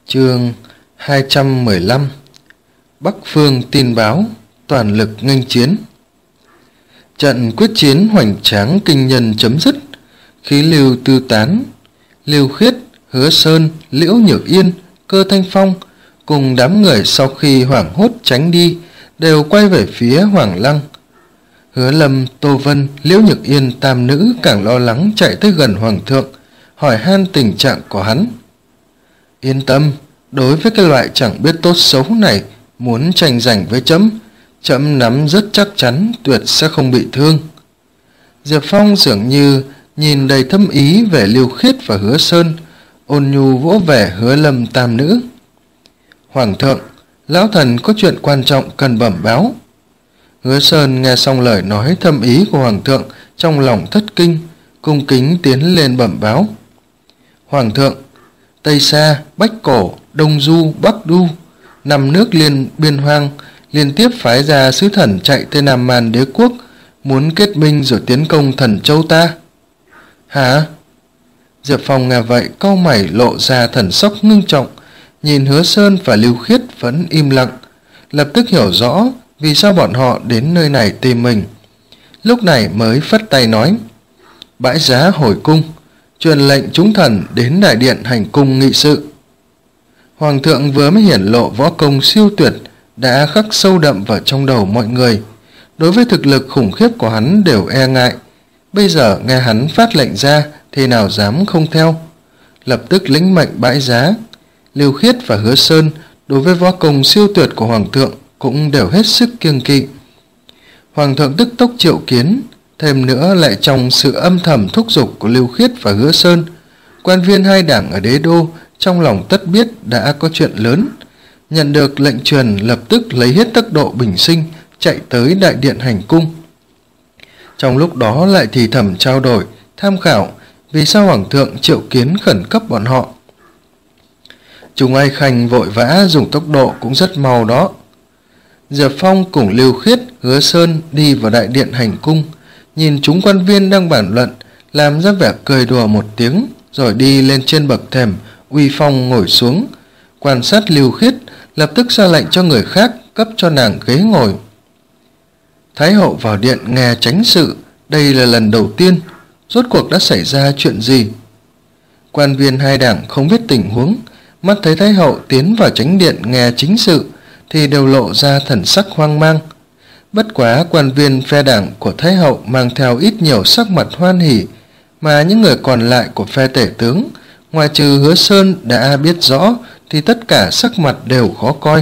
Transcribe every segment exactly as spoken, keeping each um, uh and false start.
Chương hai trăm mười lăm. Bắc phương tin báo, toàn lực nghênh chiến. Trận quyết chiến hoành tráng kinh nhân chấm dứt, khí lưu tư tán. Lưu Khiết, Hứa Sơn, Liễu Nhược Yên, Cơ Thanh Phong cùng đám người sau khi hoảng hốt tránh đi đều quay về phía Hoàng Lăng. Hứa Lâm, Tô Vân, Liễu Nhược Yên tam nữ càng lo lắng chạy tới gần Hoàng thượng, hỏi han tình trạng của hắn. Yên tâm, đối với cái loại chẳng biết tốt xấu này, muốn tranh giành với trẫm, trẫm nắm rất chắc chắn tuyệt sẽ không bị thương. Diệp Phong dường như nhìn đầy thâm ý về Lưu Khiết và Hứa Sơn, ôn nhu vỗ về Hứa Lâm tam nữ. Hoàng thượng, lão thần có chuyện quan trọng cần bẩm báo. Hứa Sơn nghe xong lời nói thâm ý của Hoàng thượng, trong lòng thất kinh, cung kính tiến lên bẩm báo. Hoàng thượng, Tây Sa, Bách Cổ, Đông Du, Bắc Du, năm nước liên biên hoang liên tiếp phái ra sứ thần chạy tới Nam Man đế quốc, muốn kết minh rồi tiến công Thần Châu ta. Hả? Diệp Phong nghe vậy cau mày lộ ra thần sắc ngưng trọng, nhìn Hứa Sơn và Lưu Khiết vẫn im lặng, lập tức hiểu rõ vì sao bọn họ đến nơi này tìm mình. Lúc này mới phất tay nói: Bãi giá hồi cung, truyền lệnh chúng thần đến đại điện hành cung nghị sự. Hoàng thượng vừa mới hiển lộ võ công siêu tuyệt đã khắc sâu đậm vào trong đầu mọi người. Đối với thực lực khủng khiếp của hắn đều e ngại, bây giờ nghe hắn phát lệnh ra thì nào dám không theo. Lập tức lĩnh mệnh bãi giá. Lưu Khiết và Hứa Sơn đối với võ công siêu tuyệt của Hoàng thượng cũng đều hết sức kiêng kỵ. Hoàng thượng tức tốc triệu kiến, thêm nữa lại trong sự âm thầm thúc giục của Lưu Khiết và Hứa Sơn, quan viên hai đảng ở đế đô trong lòng tất biết đã có chuyện lớn. Nhận được lệnh truyền lập tức lấy hết tốc độ bình sinh chạy tới đại điện hành cung. Trong lúc đó lại thì thầm trao đổi tham khảo vì sao Hoàng thượng triệu kiến khẩn cấp bọn họ. Chúng ai khanh vội vã dùng tốc độ cũng rất mau đó. Diệp Phong cùng Lưu Khiết, Hứa Sơn đi vào đại điện hành cung, nhìn chúng quan viên đang bàn luận, làm ra vẻ cười đùa một tiếng, rồi đi lên trên bậc thềm uy phong ngồi xuống, quan sát Lưu Khiết, lập tức ra lệnh cho người khác cấp cho nàng ghế ngồi. Thái hậu vào điện nghe chánh sự, đây là lần đầu tiên, rốt cuộc đã xảy ra chuyện gì? Quan viên hai đảng không biết tình huống, mắt thấy Thái hậu tiến vào chánh điện nghe chính sự thì đều lộ ra thần sắc hoang mang. Bất quá quan viên phe đảng của Thái hậu mang theo ít nhiều sắc mặt hoan hỉ, mà những người còn lại của phe tể tướng, ngoài trừ Hứa Sơn đã biết rõ thì tất cả sắc mặt đều khó coi.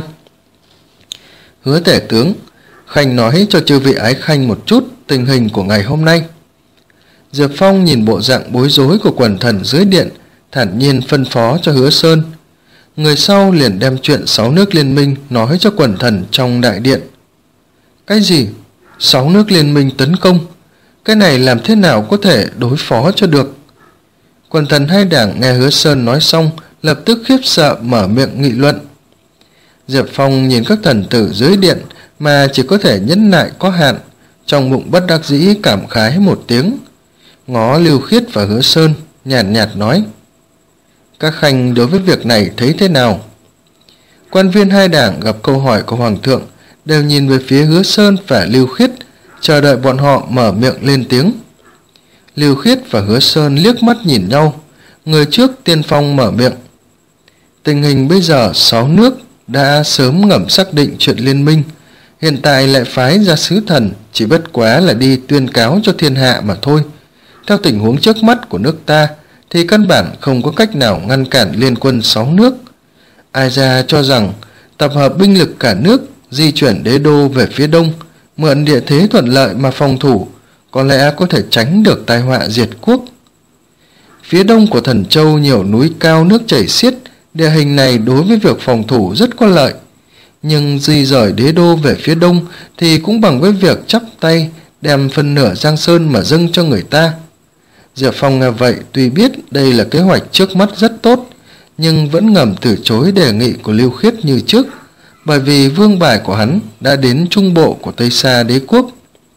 Hứa tể tướng, khanh nói cho chư vị ái khanh một chút tình hình của ngày hôm nay. Diệp Phong nhìn bộ dạng bối rối của quần thần dưới điện, thản nhiên phân phó cho Hứa Sơn. Người sau liền đem chuyện sáu nước liên minh nói cho quần thần trong đại điện. Cái gì? Sáu nước liên minh tấn công? Cái này làm thế nào có thể đối phó cho được? Quần thần hai đảng nghe Hứa Sơn nói xong, lập tức khiếp sợ mở miệng nghị luận. Diệp Phong nhìn các thần tử dưới điện mà chỉ có thể nhẫn nại có hạn, trong bụng bất đắc dĩ cảm khái một tiếng, ngó Lưu Khiết và Hứa Sơn, nhàn nhạt, nhạt nói: Các khanh đối với việc này thấy thế nào? Quan viên hai đảng gặp câu hỏi của Hoàng thượng đều nhìn về phía Hứa Sơn và Lưu Khiết, chờ đợi bọn họ mở miệng lên tiếng. Lưu Khiết và Hứa Sơn liếc mắt nhìn nhau, người trước tiên phong mở miệng. Tình hình bây giờ sáu nước đã sớm ngầm xác định chuyện liên minh, hiện tại lại phái ra sứ thần chỉ bất quá là đi tuyên cáo cho thiên hạ mà thôi. Theo tình huống trước mắt của nước ta thì căn bản không có cách nào ngăn cản liên quân sáu nước. Ai ra cho rằng tập hợp binh lực cả nước di chuyển đế đô về phía đông, mượn địa thế thuận lợi mà phòng thủ, có lẽ có thể tránh được tai họa diệt quốc. Phía đông của Thần Châu nhiều núi cao nước chảy xiết, địa hình này đối với việc phòng thủ rất có lợi. Nhưng di rời đế đô về phía đông thì cũng bằng với việc chắp tay đem phân nửa Giang Sơn mà dâng cho người ta. Diệp Phong nghe vậy tuy biết đây là kế hoạch trước mắt rất tốt, nhưng vẫn ngầm từ chối đề nghị của Lưu Khiết như trước, bởi vì vương bài của hắn đã đến trung bộ của Tây Sa đế quốc.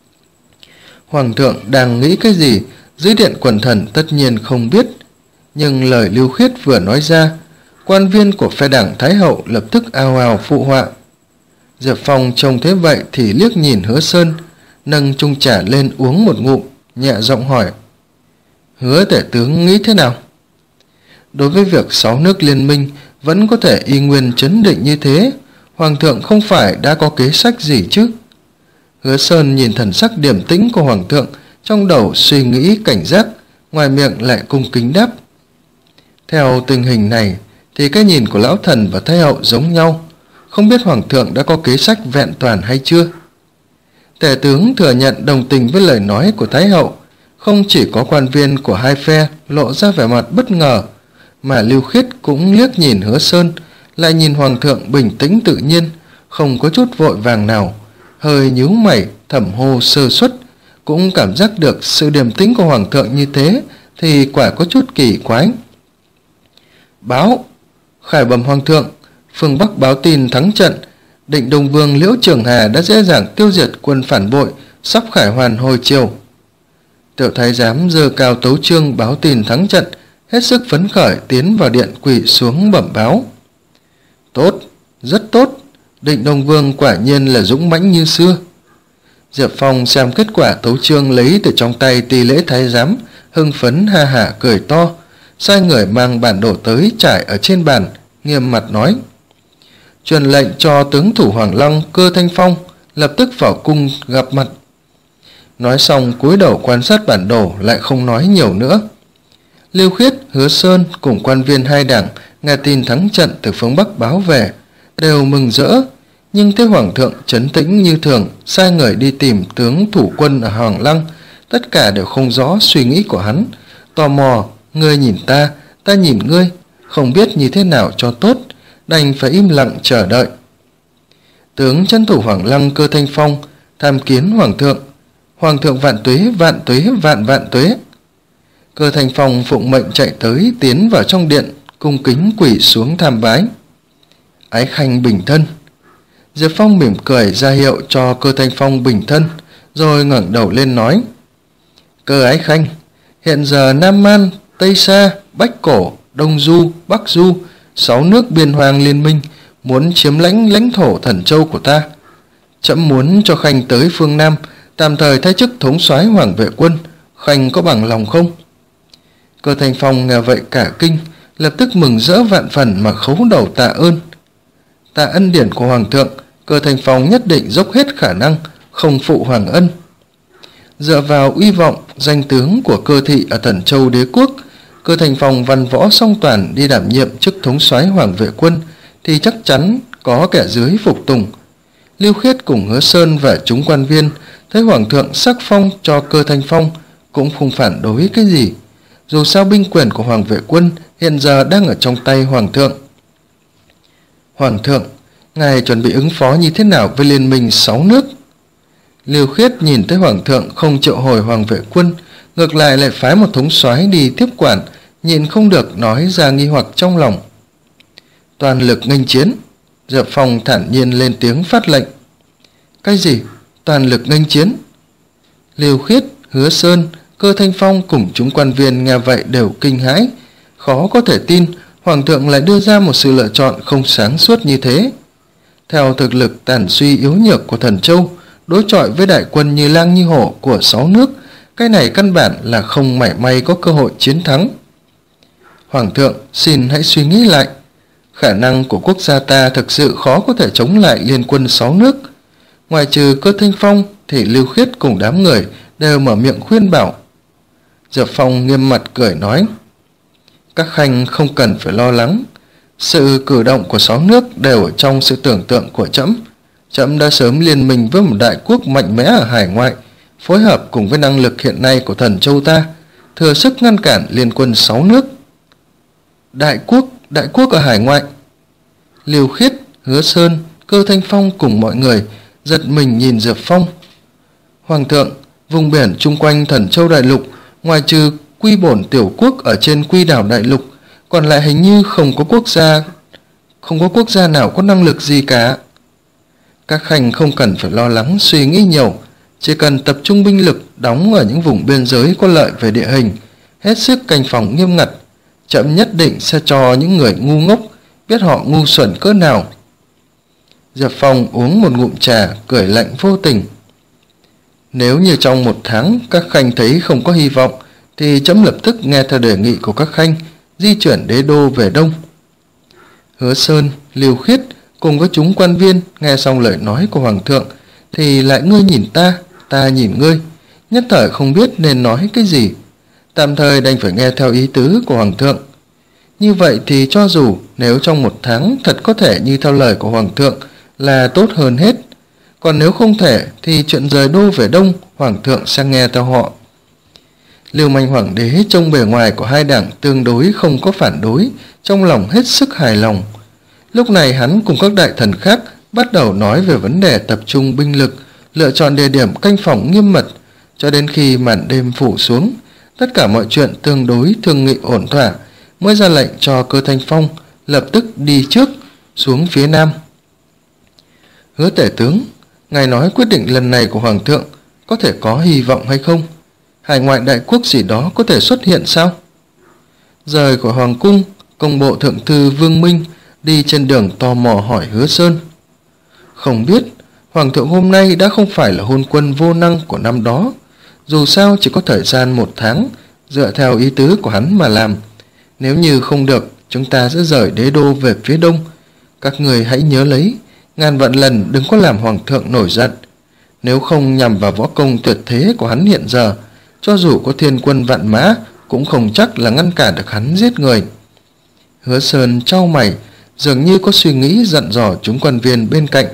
Hoàng thượng đang nghĩ cái gì, dưới điện quần thần tất nhiên không biết, nhưng lời Lưu Khiết vừa nói ra, Quan viên của phe đảng Thái Hậu lập tức ào ào phụ họa. Diệp Phong trông thế vậy thì liếc nhìn Hứa Sơn, nâng chung trà lên uống một ngụm, nhẹ giọng hỏi: Hứa tể tướng nghĩ thế nào? Đối với việc sáu nước liên minh vẫn có thể y nguyên chấn định như thế, Hoàng thượng không phải đã có kế sách gì chứ? Hứa Sơn nhìn thần sắc điềm tĩnh của Hoàng thượng, trong đầu suy nghĩ cảnh giác, ngoài miệng lại cung kính đáp: Theo tình hình này thì cái nhìn của lão thần và Thái Hậu giống nhau, không biết Hoàng thượng đã có kế sách vẹn toàn hay chưa? Tể tướng thừa nhận đồng tình với lời nói của Thái Hậu. Không chỉ có quan viên của hai phe lộ ra vẻ mặt bất ngờ, mà Lưu Khiết cũng liếc nhìn Hứa Sơn, lại nhìn Hoàng thượng bình tĩnh tự nhiên, không có chút vội vàng nào, hơi nhíu mày thầm hô sơ suất, cũng cảm giác được sự điềm tĩnh của Hoàng thượng như thế thì quả có chút kỳ quái. Báo khải bẩm Hoàng thượng, phương Bắc báo tin thắng trận, Định Đông Vương Liễu Trường Hà đã dễ dàng tiêu diệt quân phản bội, sắp khải hoàn hồi chiều. Tiểu thái giám giơ cao tấu chương báo tin thắng trận, hết sức phấn khởi tiến vào điện quỳ xuống bẩm báo. Tốt, rất tốt, Định Đông Vương quả nhiên là dũng mãnh như xưa. Diệp Phong xem kết quả tấu chương lấy từ trong tay Ti Lễ thái giám, hưng phấn ha hả cười to, sai người mang bản đồ tới trải ở trên bàn, nghiêm mặt nói: Truyền lệnh cho tướng thủ Hoàng Lăng Cơ Thanh Phong lập tức vào cung gặp mặt. Nói xong cúi đầu quan sát bản đồ, lại không nói nhiều nữa. Lưu Khiết, Hứa Sơn cùng quan viên hai đảng nghe tin thắng trận từ phương Bắc báo về, đều mừng rỡ, nhưng thấy Hoàng thượng trấn tĩnh như thường, sai người đi tìm tướng thủ quân ở Hoàng Lăng, tất cả đều không rõ suy nghĩ của hắn, tò mò, ngươi nhìn ta, ta nhìn ngươi, không biết như thế nào cho tốt, đành phải im lặng chờ đợi. Tướng trấn thủ Hoàng Lăng Cơ Thanh Phong tham kiến Hoàng thượng. Hoàng thượng vạn tuế, vạn tuế, vạn vạn tuế. Cơ Thanh Phong phụng mệnh chạy tới, tiến vào trong điện, cung kính quỳ xuống tham bái. Ái khanh bình thân. Diệp Phong mỉm cười ra hiệu cho Cơ Thanh Phong bình thân, rồi ngẩng đầu lên nói: Cơ ái khanh, hiện giờ Nam Man, Tây Sa, Bách Cổ, Đông Du, Bắc Du, sáu nước biên hoang liên minh muốn chiếm lãnh lãnh thổ Thần Châu của ta. Trẫm muốn cho khanh tới phương Nam, tạm thời thay chức thống soái Hoàng vệ quân, khanh có bằng lòng không? Cơ Thanh Phong nghe vậy cả kinh, lập tức mừng rỡ vạn phần mà khấu đầu tạ ơn. Tạ ân điển của Hoàng thượng, Cơ Thanh Phong nhất định dốc hết khả năng, không phụ hoàng ân. Dựa vào uy vọng, danh tướng của Cơ thị ở Thần Châu đế quốc, Cơ Thanh Phong văn võ song toàn đi đảm nhiệm chức thống soái Hoàng vệ quân thì chắc chắn có kẻ dưới phục tùng. Lưu Khiết cùng Hứa Sơn và chúng quan viên thấy Hoàng thượng sắc phong cho Cơ Thanh Phong cũng không phản đối cái gì, dù sao binh quyền của Hoàng vệ quân hiện giờ đang ở trong tay Hoàng thượng. Hoàng thượng, ngài chuẩn bị ứng phó như thế nào với liên minh sáu nước? Lưu Khiết nhìn thấy Hoàng thượng không triệu hồi Hoàng vệ quân, ngược lại lại phái một thống soái đi tiếp quản, nhịn không được nói ra nghi hoặc trong lòng. Toàn lực nghênh chiến. Diệp Phong thản nhiên lên tiếng phát lệnh. Cái gì? Toàn lực nghênh chiến? Lưu Khiết, Hứa Sơn, Cơ Thanh Phong cùng chúng quan viên nghe vậy đều kinh hãi, khó có thể tin Hoàng thượng lại đưa ra một sự lựa chọn không sáng suốt như thế. Theo thực lực tàn suy yếu nhược của Thần Châu, đối chọi với đại quân như lang như hổ của sáu nước, cái này căn bản là không mảy may có cơ hội chiến thắng. Hoàng thượng, xin hãy suy nghĩ lại. Khả năng của quốc gia ta thực sự khó có thể chống lại liên quân sáu nước. Ngoài trừ Cơ Thanh Phong thì Lưu Khiết cùng đám người đều mở miệng khuyên bảo. Diệp Phong nghiêm mặt cười nói: Các khanh không cần phải lo lắng. Sự cử động của sáu nước đều ở trong sự tưởng tượng của trẫm. Trẫm đã sớm liên minh với một đại quốc mạnh mẽ ở hải ngoại, phối hợp cùng với năng lực hiện nay của Thần Châu ta, thừa sức ngăn cản liên quân sáu nước. Đại quốc, đại quốc ở hải ngoại. Lưu Khiết, Hứa Sơn, Cơ Thanh Phong cùng mọi người giật mình nhìn Diệp Phong. Hoàng thượng, vùng biển chung quanh Thần Châu đại lục, ngoài trừ Quy Bổn tiểu quốc ở trên Quy Đảo đại lục, còn lại hình như không có quốc gia không có quốc gia nào có năng lực gì cả. Các khanh không cần phải lo lắng suy nghĩ nhiều, chỉ cần tập trung binh lực đóng ở những vùng biên giới có lợi về địa hình, hết sức canh phòng nghiêm ngặt. Trẫm nhất định sẽ cho những người ngu ngốc biết họ ngu xuẩn cỡ nào. Diệp Phong uống một ngụm trà, cười lạnh vô tình. Nếu như trong một tháng các khanh thấy không có hy vọng, thì trẫm lập tức nghe theo đề nghị của các khanh, di chuyển đế đô về đông. Hứa Sơn, Lưu Khiết cùng với chúng quan viên nghe xong lời nói của hoàng thượng thì lại ngươi nhìn ta, ta nhìn ngươi, nhất thời không biết nên nói cái gì, tạm thời đành phải nghe theo ý tứ của hoàng thượng. Như vậy thì cho dù nếu trong một tháng thật có thể như theo lời của hoàng thượng là tốt hơn hết, còn nếu không thể thì chuyện rời đô về đông hoàng thượng sẽ nghe theo họ. Lưu Manh Hoàng đế trông bề ngoài của hai đảng tương đối không có phản đối, trong lòng hết sức hài lòng. Lúc này hắn cùng các đại thần khác bắt đầu nói về vấn đề tập trung binh lực, lựa chọn địa điểm canh phòng nghiêm mật, cho đến khi màn đêm phủ xuống, tất cả mọi chuyện tương đối thương nghị ổn thỏa, mới ra lệnh cho Cơ Thanh Phong lập tức đi trước xuống phía nam. Hứa tể tướng, ngài nói quyết định lần này của hoàng thượng có thể có hy vọng hay không? Hải ngoại đại quốc gì đó có thể xuất hiện sao? Rời của hoàng cung, công bộ thượng thư Vương Minh đi trên đường tò mò hỏi Hứa Sơn. Không biết, hoàng thượng hôm nay đã không phải là hôn quân vô năng của năm đó, dù sao chỉ có thời gian một tháng, dựa theo ý tứ của hắn mà làm. Nếu như không được, chúng ta sẽ rời đế đô về phía đông. Các người hãy nhớ lấy, ngàn vạn lần đừng có làm hoàng thượng nổi giận. Nếu không nhằm vào võ công tuyệt thế của hắn hiện giờ, cho dù có thiên quân vạn mã cũng không chắc là ngăn cản được hắn giết người. Hứa Sơn chau mày, dường như có suy nghĩ dặn dò chúng quan viên bên cạnh.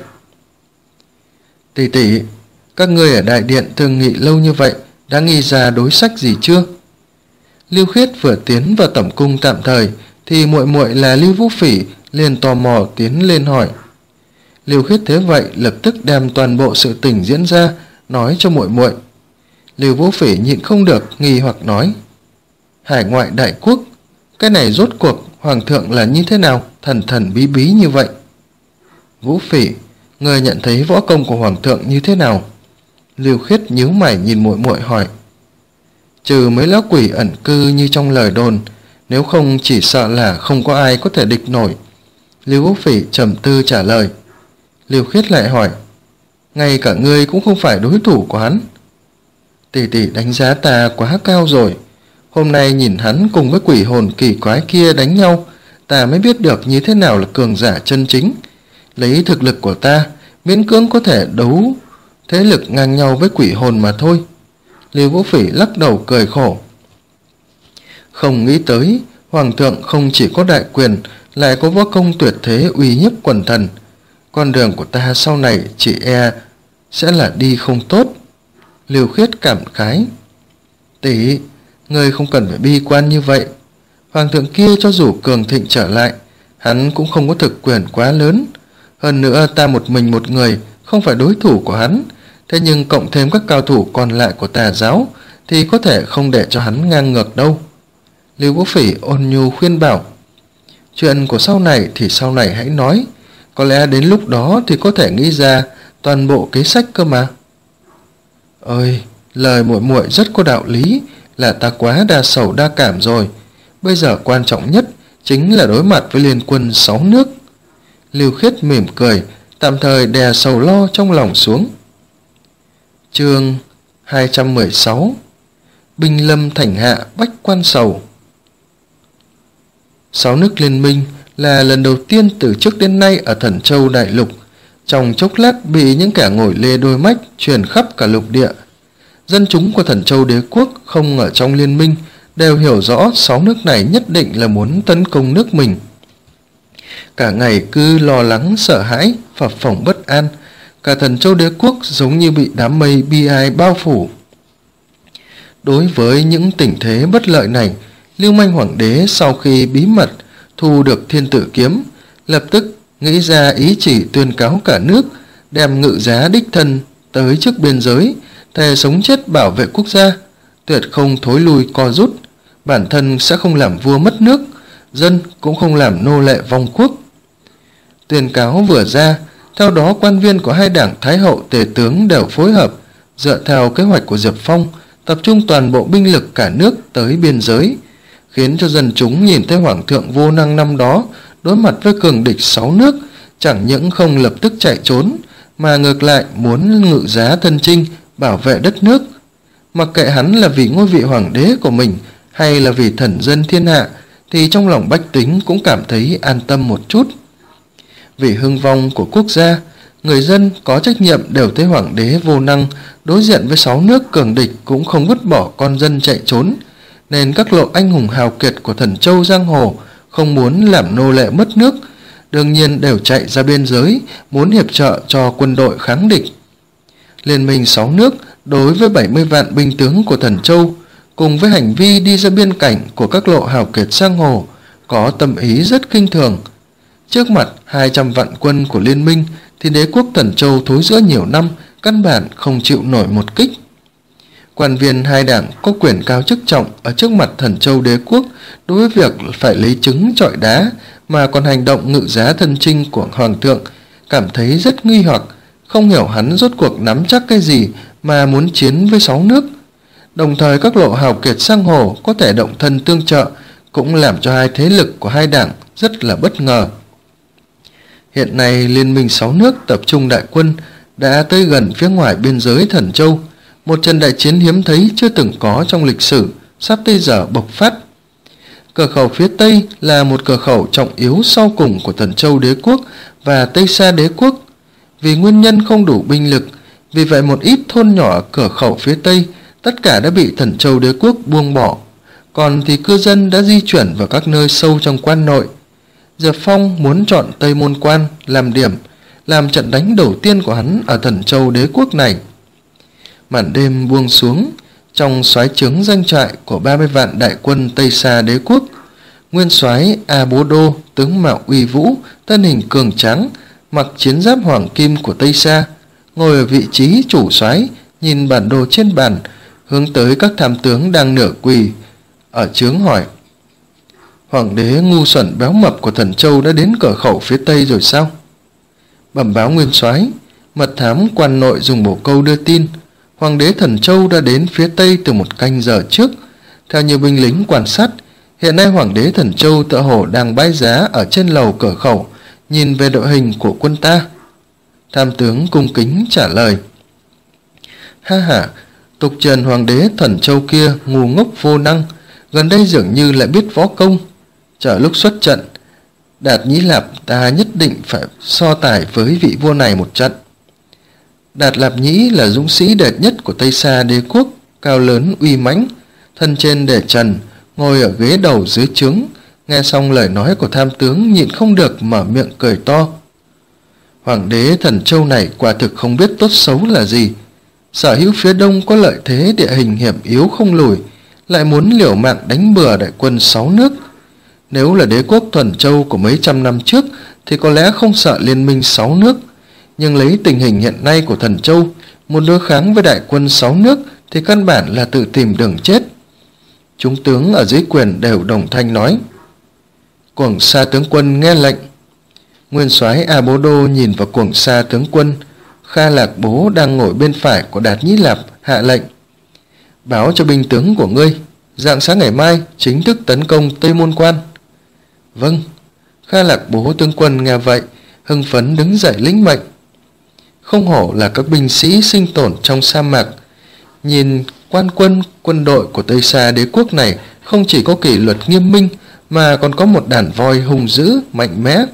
Tỷ tỷ, các ngươi ở đại điện thương nghị lâu như vậy, đã nghĩ ra đối sách gì chưa? Lưu Khiết vừa tiến vào tẩm cung tạm thời thì muội muội là Lưu Vũ Phỉ liền tò mò tiến lên hỏi. Lưu Khiết thế vậy lập tức đem toàn bộ sự tình diễn ra nói cho muội muội. Lưu Vũ Phỉ nhịn không được nghi hoặc nói: Hải ngoại đại quốc, cái này rốt cuộc hoàng thượng là như thế nào, thần thần bí bí như vậy? Vũ Phỉ, người nhận thấy võ công của hoàng thượng như thế nào? Lưu Khiết nhíu mày nhìn muội muội hỏi. Trừ mấy lão quỷ ẩn cư như trong lời đồn, nếu không chỉ sợ là không có ai có thể địch nổi. Lưu Vũ Phỉ trầm tư trả lời. Lưu Khiết lại hỏi, ngay cả ngươi cũng không phải đối thủ của hắn. Tỷ tỷ đánh giá ta quá cao rồi. Hôm nay nhìn hắn cùng với quỷ hồn kỳ quái kia đánh nhau, ta mới biết được như thế nào là cường giả chân chính. Lấy thực lực của ta, miễn cưỡng có thể đấu thế lực ngang nhau với quỷ hồn mà thôi. Lưu Vũ Phỉ lắc đầu cười khổ. Không nghĩ tới, hoàng thượng không chỉ có đại quyền, lại có võ công tuyệt thế uy hiếp quần thần. Con đường của ta sau này chỉ e sẽ là đi không tốt. Lưu Khiết cảm khái. Tỷ, ngươi không cần phải bi quan như vậy. Hoàng thượng kia cho dù cường thịnh trở lại, hắn cũng không có thực quyền quá lớn. Hơn nữa ta một mình một người không phải đối thủ của hắn. Thế nhưng cộng thêm các cao thủ còn lại của tà giáo thì có thể không để cho hắn ngang ngược đâu. Lưu Vũ Phỉ ôn nhu khuyên bảo. Chuyện của sau này thì sau này hãy nói. Có lẽ đến lúc đó thì có thể nghĩ ra toàn bộ kế sách cơ mà. Ơi, lời muội muội rất có đạo lý, là ta quá đa sầu đa cảm rồi. Bây giờ quan trọng nhất chính là đối mặt với liên quân sáu nước. Lưu Khiết mỉm cười, tạm thời đè sầu lo trong lòng xuống. Chương hai trăm mười sáu. Binh lâm thành hạ bách quan sầu. Sáu nước liên minh là lần đầu tiên từ trước đến nay ở Thần Châu đại lục, trong chốc lát bị những kẻ ngồi lê đôi mách truyền khắp cả lục địa. Dân chúng của Thần Châu đế quốc không ở trong liên minh đều hiểu rõ sáu nước này nhất định là muốn tấn công nước mình. Cả ngày cứ lo lắng sợ hãi, phập phồng bất an, cả Thần Châu đế quốc giống như bị đám mây bi ai bao phủ. Đối với những tình thế bất lợi này, Lưu Manh Hoàng đế sau khi bí mật thu được Thiên Tử kiếm, lập tức nghĩ ra ý chỉ tuyên cáo cả nước, đem ngự giá đích thân tới trước biên giới, thề sống chết bảo vệ quốc gia, tuyệt không thối lui co rút, bản thân sẽ không làm vua mất nước, dân cũng không làm nô lệ vong quốc. Tuyên cáo vừa ra, theo đó quan viên của hai đảng Thái Hậu Tề tướng đều phối hợp, dựa theo kế hoạch của Diệp Phong, tập trung toàn bộ binh lực cả nước tới biên giới, khiến cho dân chúng nhìn thấy hoàng thượng vô năng năm đó đối mặt với cường địch sáu nước, chẳng những không lập tức chạy trốn, mà ngược lại muốn ngự giá thân chinh, bảo vệ đất nước. Mặc kệ hắn là vì ngôi vị hoàng đế của mình hay là vì thần dân thiên hạ, thì trong lòng bách tính cũng cảm thấy an tâm một chút. Vì hưng vong của quốc gia, người dân có trách nhiệm đều thấy hoàng đế vô năng, đối diện với sáu nước cường địch cũng không vứt bỏ con dân chạy trốn, nên các lộ anh hùng hào kiệt của Thần Châu giang hồ không muốn làm nô lệ mất nước, đương nhiên đều chạy ra biên giới, muốn hiệp trợ cho quân đội kháng địch. Liên minh sáu nước đối với bảy mươi vạn binh tướng của Thần Châu, cùng với hành vi đi ra biên cảnh của các lộ hào kiệt giang hồ, có tâm ý rất kinh thường. Trước mặt hai trăm vạn quân của liên minh thì đế quốc Thần Châu thối rữa nhiều năm, căn bản không chịu nổi một kích. Quan viên hai đảng có quyền cao chức trọng ở trước mặt Thần Châu đế quốc, đối với việc phải lấy trứng trọi đá mà còn hành động ngự giá thân chinh của hoàng thượng, cảm thấy rất nghi hoặc, không hiểu hắn rốt cuộc nắm chắc cái gì mà muốn chiến với sáu nước. Đồng thời các lộ hào kiệt giang hồ có thể động thân tương trợ, cũng làm cho hai thế lực của hai đảng rất là bất ngờ. Hiện nay liên minh sáu nước tập trung đại quân đã tới gần phía ngoài biên giới Thần Châu, một trận đại chiến hiếm thấy chưa từng có trong lịch sử sắp tới giờ bộc phát. Cửa khẩu phía Tây là một cửa khẩu trọng yếu sau cùng của Thần Châu đế quốc và Tây Sa đế quốc. Vì nguyên nhân không đủ binh lực, vì vậy một ít thôn nhỏ ở cửa khẩu phía Tây tất cả đã bị Thần Châu đế quốc buông bỏ, còn thì cư dân đã di chuyển vào các nơi sâu trong quan nội. Diệp Phong muốn chọn Tây Môn Quan làm điểm, làm trận đánh đầu tiên của hắn ở Thần Châu đế quốc này. Màn đêm buông xuống, trong soái trướng danh trại của ba mươi vạn đại quân Tây Sa đế quốc, nguyên soái A Bố Đô, tướng mạo uy vũ, thân hình cường tráng, mặc chiến giáp hoàng kim của Tây Sa, ngồi ở vị trí chủ soái, nhìn bản đồ trên bàn, hướng tới các tham tướng đang nửa quỳ ở trướng hỏi: Hoàng đế ngu xuẩn béo mập của Thần Châu đã đến cửa khẩu phía Tây rồi sao? Bẩm báo nguyên soái, mật thám quan nội dùng bổ câu đưa tin, Hoàng đế Thần Châu đã đến phía Tây từ một canh giờ trước. Theo nhiều binh lính quan sát, hiện nay Hoàng đế Thần Châu tựa hồ đang bãi giá ở trên lầu cửa khẩu, nhìn về đội hình của quân ta. Tham tướng cung kính trả lời: Ha ha, tục truyền Hoàng đế Thần Châu kia ngu ngốc vô năng, gần đây dường như lại biết võ công. Chờ lúc xuất trận, Đạt Nhĩ Lạp ta nhất định phải so tài với vị vua này một trận. Đạt Lạp Nhĩ là dũng sĩ đệ nhất của Tây Sa đế quốc, cao lớn uy mãnh, thân trên để trần, ngồi ở ghế đầu dưới trướng. Nghe xong lời nói của tham tướng, nhịn không được mở miệng cười to. Hoàng đế Thần Châu này quả thực không biết tốt xấu là gì. Sở hữu phía đông có lợi thế địa hình hiểm yếu không lùi, lại muốn liều mạng đánh bừa đại quân sáu nước. Nếu là đế quốc Thuần Châu của mấy trăm năm trước thì có lẽ không sợ liên minh sáu nước, nhưng lấy tình hình hiện nay của Thần Châu, muốn đối kháng với đại quân sáu nước thì căn bản là tự tìm đường chết. Chúng tướng ở dưới quyền đều đồng thanh nói: Cuồng Sa tướng quân nghe lệnh. Nguyên soái A Bố Đô nhìn vào Cuồng Sa tướng quân Kha Lạc Bố đang ngồi bên phải của Đạt Nhĩ Lạp, hạ lệnh: Báo cho binh tướng của ngươi, rạng sáng ngày mai chính thức tấn công Tây Môn Quan. Vâng. Kha Lạc Bố tướng quân nghe vậy, hưng phấn đứng dậy lĩnh mệnh. Không hổ là các binh sĩ sinh tồn trong sa mạc. Nhìn quan quân quân đội của Tây Sa đế quốc này không chỉ có kỷ luật nghiêm minh, mà còn có một đàn voi hung dữ, mạnh mẽ.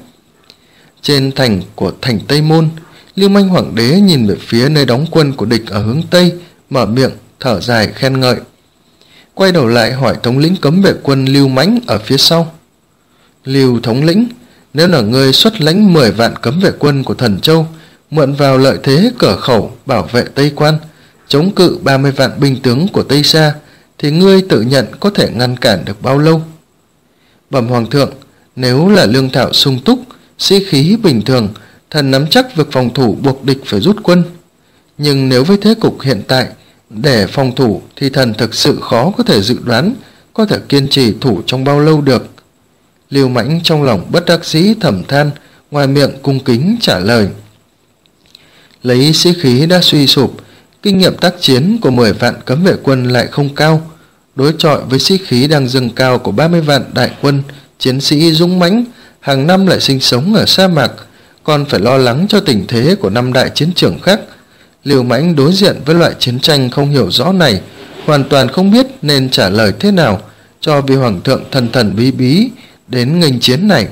Trên thành của thành Tây Môn, Lưu Manh Hoàng đế nhìn về phía nơi đóng quân của địch ở hướng Tây, mở miệng thở dài khen ngợi. Quay đầu lại hỏi thống lĩnh cấm vệ quân Lưu Mãnh ở phía sau: Lưu thống lĩnh, nếu là ngươi xuất lãnh mười vạn cấm vệ quân của Thần Châu, mượn vào lợi thế cửa khẩu bảo vệ Tây Quan, chống cự ba mươi vạn binh tướng của Tây Sa, thì ngươi tự nhận có thể ngăn cản được bao lâu? Bẩm Hoàng thượng, nếu là lương thảo sung túc, sĩ khí bình thường, thần nắm chắc việc phòng thủ buộc địch phải rút quân. Nhưng nếu với thế cục hiện tại, để phòng thủ thì thần thực sự khó có thể dự đoán có thể kiên trì thủ trong bao lâu được. Lưu Mãnh trong lòng bất đắc dĩ thầm than, ngoài miệng cung kính trả lời. Lấy sĩ khí đã suy sụp, kinh nghiệm tác chiến của mười vạn cấm vệ quân lại không cao, đối chọi với sĩ khí đang dâng cao của ba mươi vạn đại quân chiến sĩ dũng mãnh, hàng năm lại sinh sống ở sa mạc, còn phải lo lắng cho tình thế của năm đại chiến trường khác. Lưu Mãnh đối diện với loại chiến tranh không hiểu rõ này, hoàn toàn không biết nên trả lời thế nào cho vị hoàng thượng thần thần bí bí đến nghênh chiến này.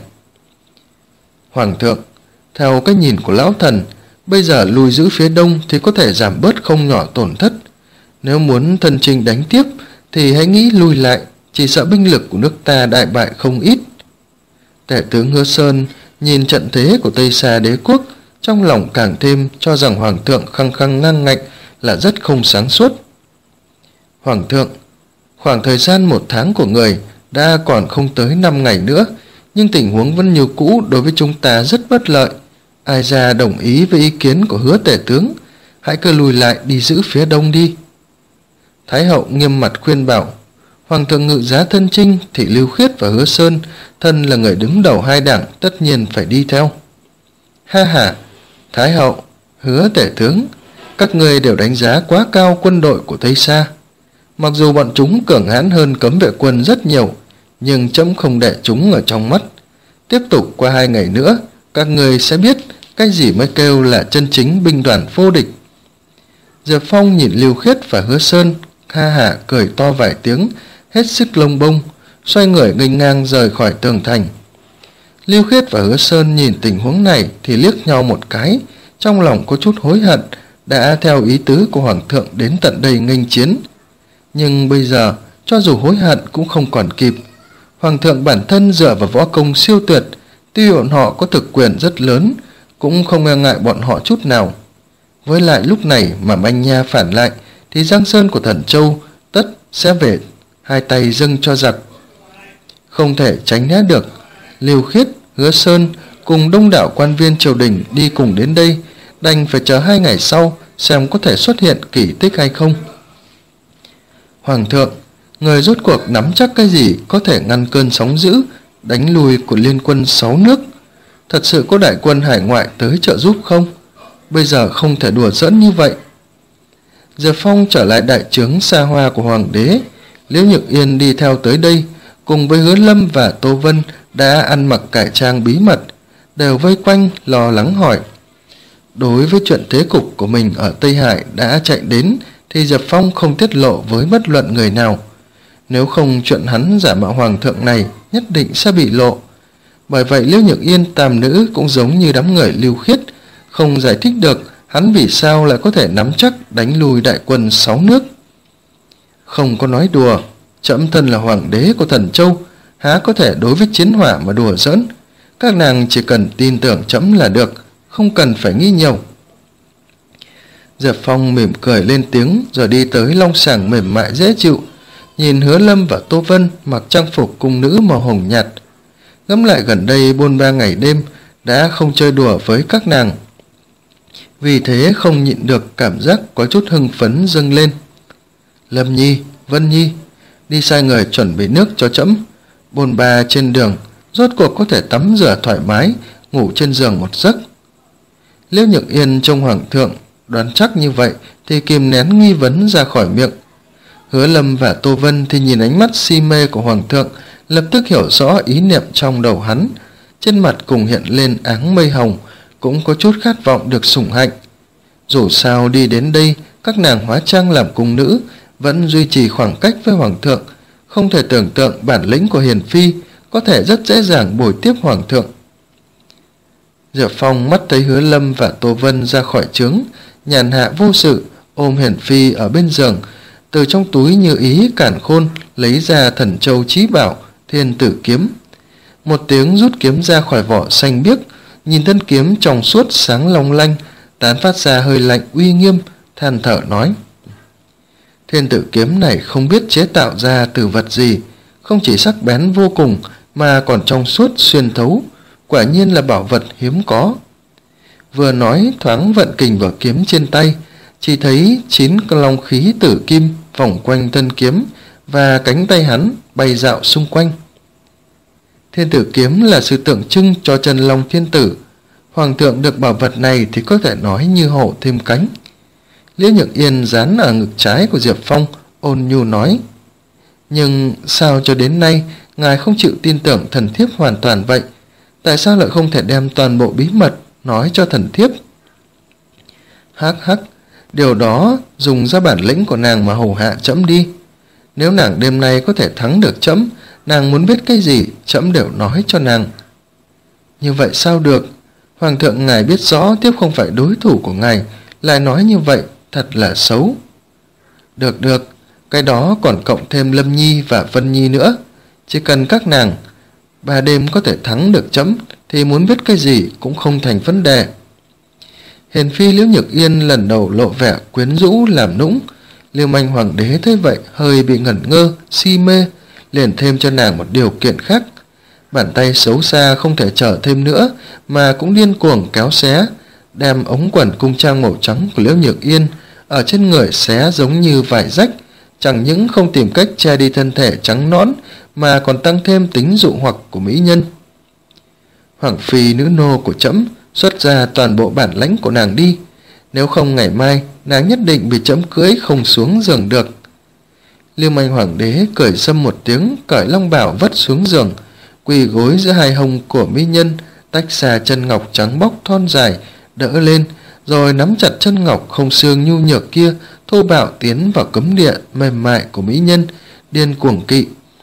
Hoàng thượng, theo cái nhìn của lão thần, bây giờ lùi giữ phía đông thì có thể giảm bớt không nhỏ tổn thất. Nếu muốn thân chinh đánh tiếp thì hãy nghĩ lùi lại, chỉ sợ binh lực của nước ta đại bại không ít. Tể tướng Hứa Sơn nhìn trận thế của Tây Sa đế quốc, trong lòng càng thêm cho rằng hoàng thượng khăng khăng ngang ngạnh là rất không sáng suốt. Hoàng thượng, khoảng thời gian một tháng của người đã còn không tới năm ngày nữa, nhưng tình huống vẫn như cũ đối với chúng ta rất bất lợi. Ai ra đồng ý với ý kiến của Hứa tể tướng, hãy cứ lùi lại đi giữ phía đông đi. Thái hậu nghiêm mặt khuyên bảo. Hoàng thượng ngự giá thân chinh thì Lưu Khiết và Hứa Sơn, thân là người đứng đầu hai đảng, tất nhiên phải đi theo. Ha ha, Thái hậu, Hứa tể tướng, các ngươi đều đánh giá quá cao quân đội của Tây Sa. Mặc dù bọn chúng cường hãn hơn cấm vệ quân rất nhiều, nhưng trẫm không để chúng ở trong mắt. Tiếp tục qua hai ngày nữa, các ngươi sẽ biết cái gì mới kêu là chân chính binh đoàn vô địch. Diệp Phong nhìn Lưu Khiết và Hứa Sơn, ha hả cười to vài tiếng, hết sức lông bông, xoay người nghênh ngang rời khỏi tường thành. Lưu Khiết và Hứa Sơn nhìn tình huống này thì liếc nhau một cái, trong lòng có chút hối hận đã theo ý tứ của hoàng thượng đến tận đây nghênh chiến. Nhưng bây giờ, cho dù hối hận cũng không còn kịp. Hoàng thượng bản thân dựa vào võ công siêu tuyệt, tuy bọn họ có thực quyền rất lớn, cũng không e ngại bọn họ chút nào. Với lại lúc này mà Manh Nha phản lại, thì Giang Sơn của Thần Châu tất sẽ về hai tay dâng cho giặc. Không thể tránh né được. Lưu Khiết, Hứa Sơn cùng đông đảo quan viên triều đình đi cùng đến đây, đành phải chờ hai ngày sau xem có thể xuất hiện kỳ tích hay không. Hoàng thượng, người rốt cuộc nắm chắc cái gì có thể ngăn cơn sóng dữ đánh lùi của liên quân sáu nước? Thật sự có đại quân hải ngoại tới trợ giúp không? Bây giờ không thể đùa giỡn như vậy. Diệp Phong trở lại đại trướng xa hoa của hoàng đế. Liễu Nhược Yên đi theo tới đây, cùng với Hứa Lâm và Tô Vân đã ăn mặc cải trang bí mật, đều vây quanh lo lắng hỏi. Đối với chuyện thế cục của mình ở Tây Hải đã chạy đến, thì Diệp Phong không tiết lộ với bất luận người nào. Nếu không, chuyện hắn giả mạo hoàng thượng này nhất định sẽ bị lộ. Bởi vậy Liễu Nhược Yên tam nữ cũng giống như đám người Lưu Khiết, không giải thích được hắn vì sao lại có thể nắm chắc đánh lùi đại quân sáu nước. Không có nói đùa, trẫm thân là hoàng đế của Thần Châu, há có thể đối với chiến hỏa mà đùa giỡn. Các nàng chỉ cần tin tưởng trẫm là được, không cần phải nghĩ nhiều. Diệp Phong mỉm cười lên tiếng rồi đi tới long sàng mềm mại dễ chịu, nhìn Hứa Lâm và Tô Vân mặc trang phục cung nữ màu hồng nhạt. Ngẫm lại gần đây bôn ba ngày đêm đã không chơi đùa với các nàng, vì thế không nhịn được cảm giác có chút hưng phấn dâng lên. Lâm Nhi, Vân Nhi, đi sai người chuẩn bị nước cho trẫm. Bôn ba trên đường, rốt cuộc có thể tắm rửa thoải mái, ngủ trên giường một giấc. Liễu Nhược Yên trông hoàng thượng đoán chắc như vậy thì kìm nén nghi vấn ra khỏi miệng. Hứa Lâm và Tô Vân thì nhìn ánh mắt si mê của hoàng thượng, lập tức hiểu rõ ý niệm trong đầu hắn, trên mặt cùng hiện lên áng mây hồng, cũng có chút khát vọng được sủng hạnh. Dù sao đi đến đây, các nàng hóa trang làm cung nữ vẫn duy trì khoảng cách với hoàng thượng, không thể tưởng tượng bản lĩnh của hiền phi có thể rất dễ dàng bồi tiếp hoàng thượng. Diệp Phong mắt thấy Hứa Lâm và Tô Vân ra khỏi trướng, nhàn hạ vô sự ôm hiền phi ở bên giường, từ trong túi như ý cản khôn lấy ra Thần Châu chí bảo Thiên Tử kiếm. Một tiếng rút kiếm ra khỏi vỏ xanh biếc, nhìn thân kiếm trong suốt sáng long lanh, tán phát ra hơi lạnh uy nghiêm, than thở nói: Thiên Tử kiếm này không biết chế tạo ra từ vật gì, không chỉ sắc bén vô cùng mà còn trong suốt xuyên thấu, quả nhiên là bảo vật hiếm có. Vừa nói thoáng vận kình vào kiếm trên tay, chỉ thấy chín long khí tử kim vòng quanh thân kiếm và cánh tay hắn bay dạo xung quanh. Thiên Tử kiếm là sự tượng trưng cho chân long thiên tử. Hoàng thượng được bảo vật này thì có thể nói như hổ thêm cánh. Liễu Nhược Yên dán ở ngực trái của Diệp Phong, ôn nhu nói: Nhưng sao cho đến nay ngài không chịu tin tưởng thần thiếp hoàn toàn vậy? tại sao lại không thể đem toàn bộ bí mật nói cho thần thiếp? Hắc hắc, điều đó dùng ra bản lĩnh của nàng mà hầu hạ trẫm đi. Nếu nàng đêm nay có thể thắng được trẫm, nàng muốn biết cái gì trẫm đều nói cho nàng. Như vậy sao được? Hoàng thượng ngài biết rõ thiếp không phải đối thủ của ngài, lại nói như vậy thật là xấu. Được được, cái đó còn cộng thêm Lâm Nhi và Vân Nhi nữa. Chỉ cần các nàng ba đêm có thể thắng được trẫm thì muốn biết cái gì cũng không thành vấn đề. Hiền phi Liễu Nhược Yên lần đầu lộ vẻ quyến rũ làm nũng. Liêu Manh hoàng đế thấy vậy hơi bị ngẩn ngơ, si mê, liền thêm cho nàng một điều kiện khác. Bàn tay xấu xa không thể chờ thêm nữa mà cũng điên cuồng kéo xé, đem ống quần cung trang màu trắng của Liễu Nhược Yên ở trên người xé giống như vải rách, chẳng những không tìm cách che đi thân thể trắng nõn mà còn tăng thêm tính dụ hoặc của mỹ nhân. Hoàng phi nữ nô của trẫm, xuất ra toàn bộ bản lãnh của nàng đi, nếu không ngày mai nàng nhất định bị trẫm cưỡi không xuống giường được. Liêu Manh hoàng đế cười sâm một tiếng, cởi long bào vất xuống giường, quỳ gối giữa hai hông của mỹ nhân, tách xa chân ngọc trắng bóc thon dài đỡ lên, rồi nắm chặt chân ngọc không xương nhu nhược kia, thô bạo tiến vào cấm địa mềm mại của mỹ nhân, điên cuồng kỵ.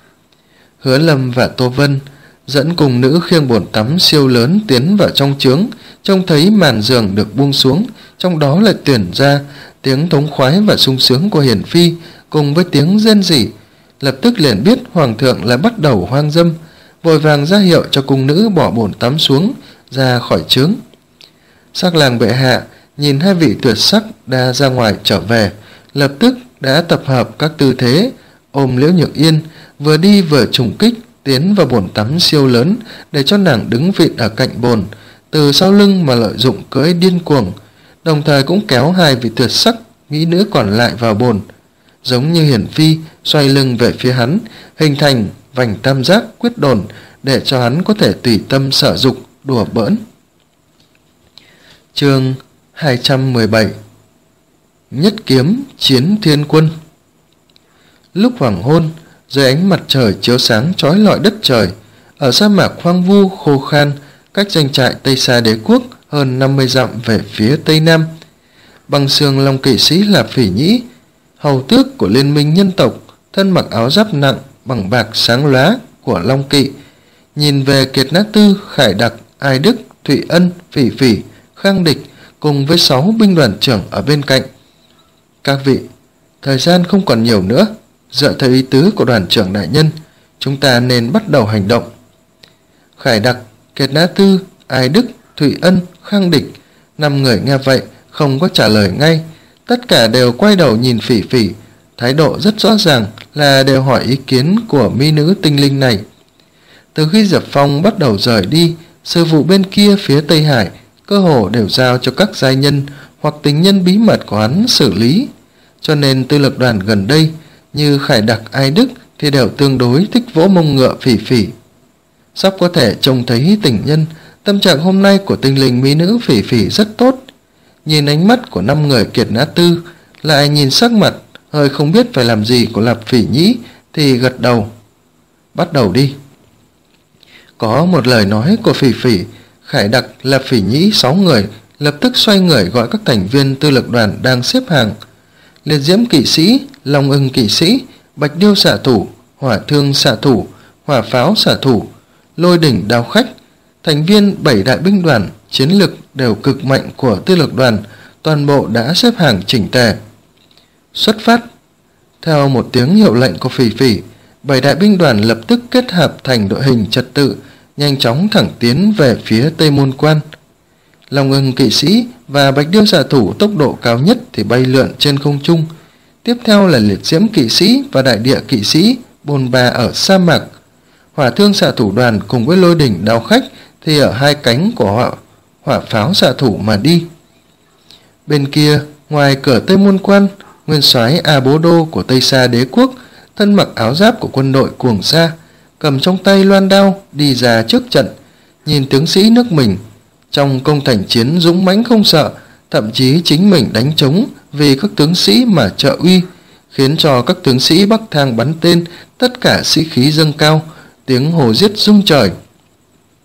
Hứa Lâm và Tô Vân dẫn cùng nữ khiêng bồn tắm siêu lớn tiến vào trong trướng, trông thấy màn giường được buông xuống, trong đó lại tuyển ra tiếng thống khoái và sung sướng của hiển phi cùng với tiếng rên rỉ, lập tức liền biết hoàng thượng là bắt đầu hoang dâm, vội vàng ra hiệu cho cung nữ bỏ bồn tắm xuống ra khỏi trướng. Sắc lang bệ hạ nhìn hai vị tuyệt sắc đã ra ngoài trở về, lập tức đã tập hợp các tư thế ôm Liễu Nhược Yên, vừa đi vừa trùng kích tiến vào bồn tắm siêu lớn để cho nàng đứng vịn ở cạnh bồn, từ sau lưng mà lợi dụng cưỡi điên cuồng, đồng thời cũng kéo hai vị tuyệt sắc mỹ nữ còn lại vào bồn, giống như hiển phi xoay lưng về phía hắn, hình thành vành tam giác quyết đồn để cho hắn có thể tùy tâm sở dục đùa bỡn. Chương hai trăm mười bảy. Nhất kiếm chiến thiên quân. Lúc hoàng hôn, dưới ánh mặt trời chiếu sáng chói lọi đất trời, ở sa mạc hoang vu khô khan cách doanh trại Tây Sa Đế quốc hơn năm mươi dặm về phía tây nam, Băng Xương Long kỵ sĩ Lạp Phỉ Nhĩ, hầu tước của liên minh nhân tộc, thân mặc áo giáp nặng bằng bạc sáng lóa của Long kỵ, nhìn về Kiệt Nã Tư, Khải Đặc, Ai Đức, Thụy Ân, Phỉ Phỉ, Khang Địch cùng với sáu binh đoàn trưởng ở bên cạnh. Các vị, thời gian không còn nhiều nữa, dựa theo ý tứ của đoàn trưởng đại nhân, chúng ta nên bắt đầu hành động. Khải Đặc, Kiệt Nã Tư, Ai Đức, Thụy Ân, Khang Địch, năm người nghe vậy không có trả lời ngay, tất cả đều quay đầu nhìn Phỉ Phỉ, thái độ rất rõ ràng là đều hỏi ý kiến của mỹ nữ tinh linh này. Từ khi Diệp Phong bắt đầu rời đi, sự vụ bên kia phía Tây Hải cơ hồ đều giao cho các giai nhân hoặc tình nhân bí mật của hắn xử lý, cho nên tư lực đoàn gần đây như Khải Đặc, Ai Đức thì đều tương đối thích vỗ mông ngựa Phỉ Phỉ. Sắp có thể trông thấy tình nhân, tâm trạng hôm nay của tinh linh mỹ nữ Phỉ Phỉ rất tốt. Nhìn ánh mắt của năm người Kiệt Nã Tư, lại nhìn sắc mặt hơi không biết phải làm gì của Lạp Phỉ Nhĩ thì gật đầu. Bắt đầu đi. Có một lời nói của Phỉ Phỉ, Khải Đặc, Lạp Phỉ Nhĩ sáu người lập tức xoay người gọi các thành viên tư lực đoàn đang xếp hàng. Liệt diễm kỵ sĩ, Long ưng kỵ sĩ, Bạch điêu xạ thủ, Hỏa thương xạ thủ, Hỏa pháo xạ thủ, Lôi đỉnh đao khách, thành viên bảy đại binh đoàn chiến lực đều cực mạnh của tư lực đoàn toàn bộ đã xếp hàng chỉnh tề. Xuất phát. Theo một tiếng hiệu lệnh của Phỉ Phỉ, bảy đại binh đoàn lập tức kết hợp thành đội hình trật tự, nhanh chóng thẳng tiến về phía Tây Môn Quan. Long ưng kỵ sĩ và Bạch điêu xạ thủ tốc độ cao nhất thì bay lượn trên không trung. Tiếp theo là liệt diễm kỵ sĩ và đại địa kỵ sĩ bồn ba ở sa mạc. Hỏa thương xạ thủ đoàn cùng với lôi đỉnh đao khách thì ở hai cánh của hỏa, hỏa pháo xạ thủ mà đi. Bên kia, ngoài cửa Tây Môn Quan, nguyên soái A Bố Đô của Tây Sa Đế quốc, thân mặc áo giáp của quân đội Cuồng Sa, cầm trong tay loan đao đi ra trước trận, nhìn tướng sĩ nước mình trong công thành chiến dũng mãnh không sợ, thậm chí chính mình đánh trống vì các tướng sĩ mà trợ uy, khiến cho các tướng sĩ bắc thang bắn tên, tất cả sĩ khí dâng cao, tiếng hò giết rung trời.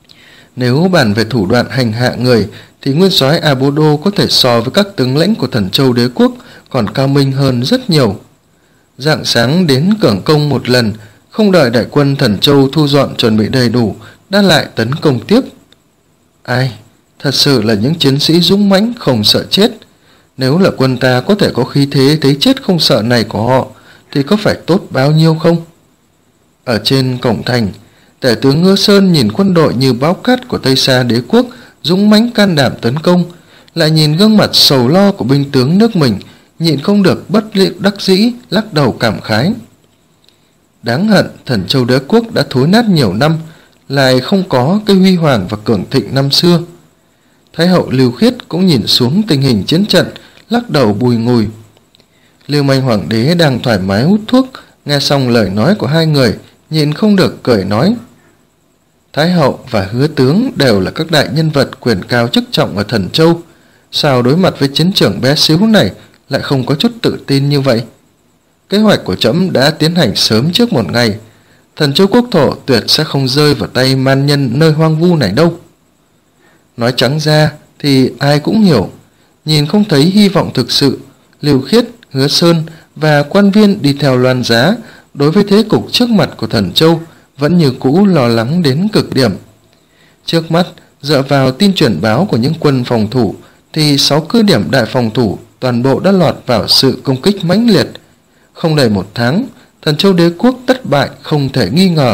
Nếu bàn về thủ đoạn hành hạ người thì nguyên soái A Bố Đô có thể so với các tướng lãnh của Thần Châu Đế quốc còn cao minh hơn rất nhiều. Rạng sáng đến cường công một lần, không đợi đại quân Thần Châu thu dọn chuẩn bị đầy đủ, đã lại tấn công tiếp. Ai, thật sự là những chiến sĩ dũng mãnh không sợ chết. Nếu là quân ta có thể có khí thế thấy chết không sợ này của họ, thì có phải tốt bao nhiêu không? Ở trên cổng thành, tể tướng Hứa Sơn nhìn quân đội như bão cát của Tây Sa Đế quốc dũng mãnh can đảm tấn công, lại nhìn gương mặt sầu lo của binh tướng nước mình, nhịn không được bất đắc dĩ lắc đầu cảm khái. Đáng hận Thần Châu Đế quốc đã thối nát nhiều năm, lại không có cái huy hoàng và cường thịnh năm xưa. Thái hậu Lưu Khiết cũng nhìn xuống tình hình chiến trận, lắc đầu bùi ngùi. Lưu Manh hoàng đế đang thoải mái hút thuốc, nghe xong lời nói của hai người, nhịn không được cười nói: Thái hậu và Hứa tướng đều là các đại nhân vật quyền cao chức trọng ở Thần Châu, sao đối mặt với chiến trường bé xíu này lại không có chút tự tin như vậy? Kế hoạch của trẫm đã tiến hành sớm trước một ngày, Thần Châu quốc thổ tuyệt sẽ không rơi vào tay man nhân nơi hoang vu này đâu. Nói trắng ra thì ai cũng hiểu, nhìn không thấy hy vọng thực sự, Lưu Khiết, Hứa Sơn và quan viên đi theo loan giá đối với thế cục trước mặt của Thần Châu vẫn như cũ lo lắng đến cực điểm. Trước mắt, dựa vào tin truyền báo của những quân phòng thủ thì sáu cứ điểm đại phòng thủ toàn bộ đã lọt vào sự công kích mãnh liệt. Không đầy một tháng, Thần Châu Đế quốc thất bại không thể nghi ngờ.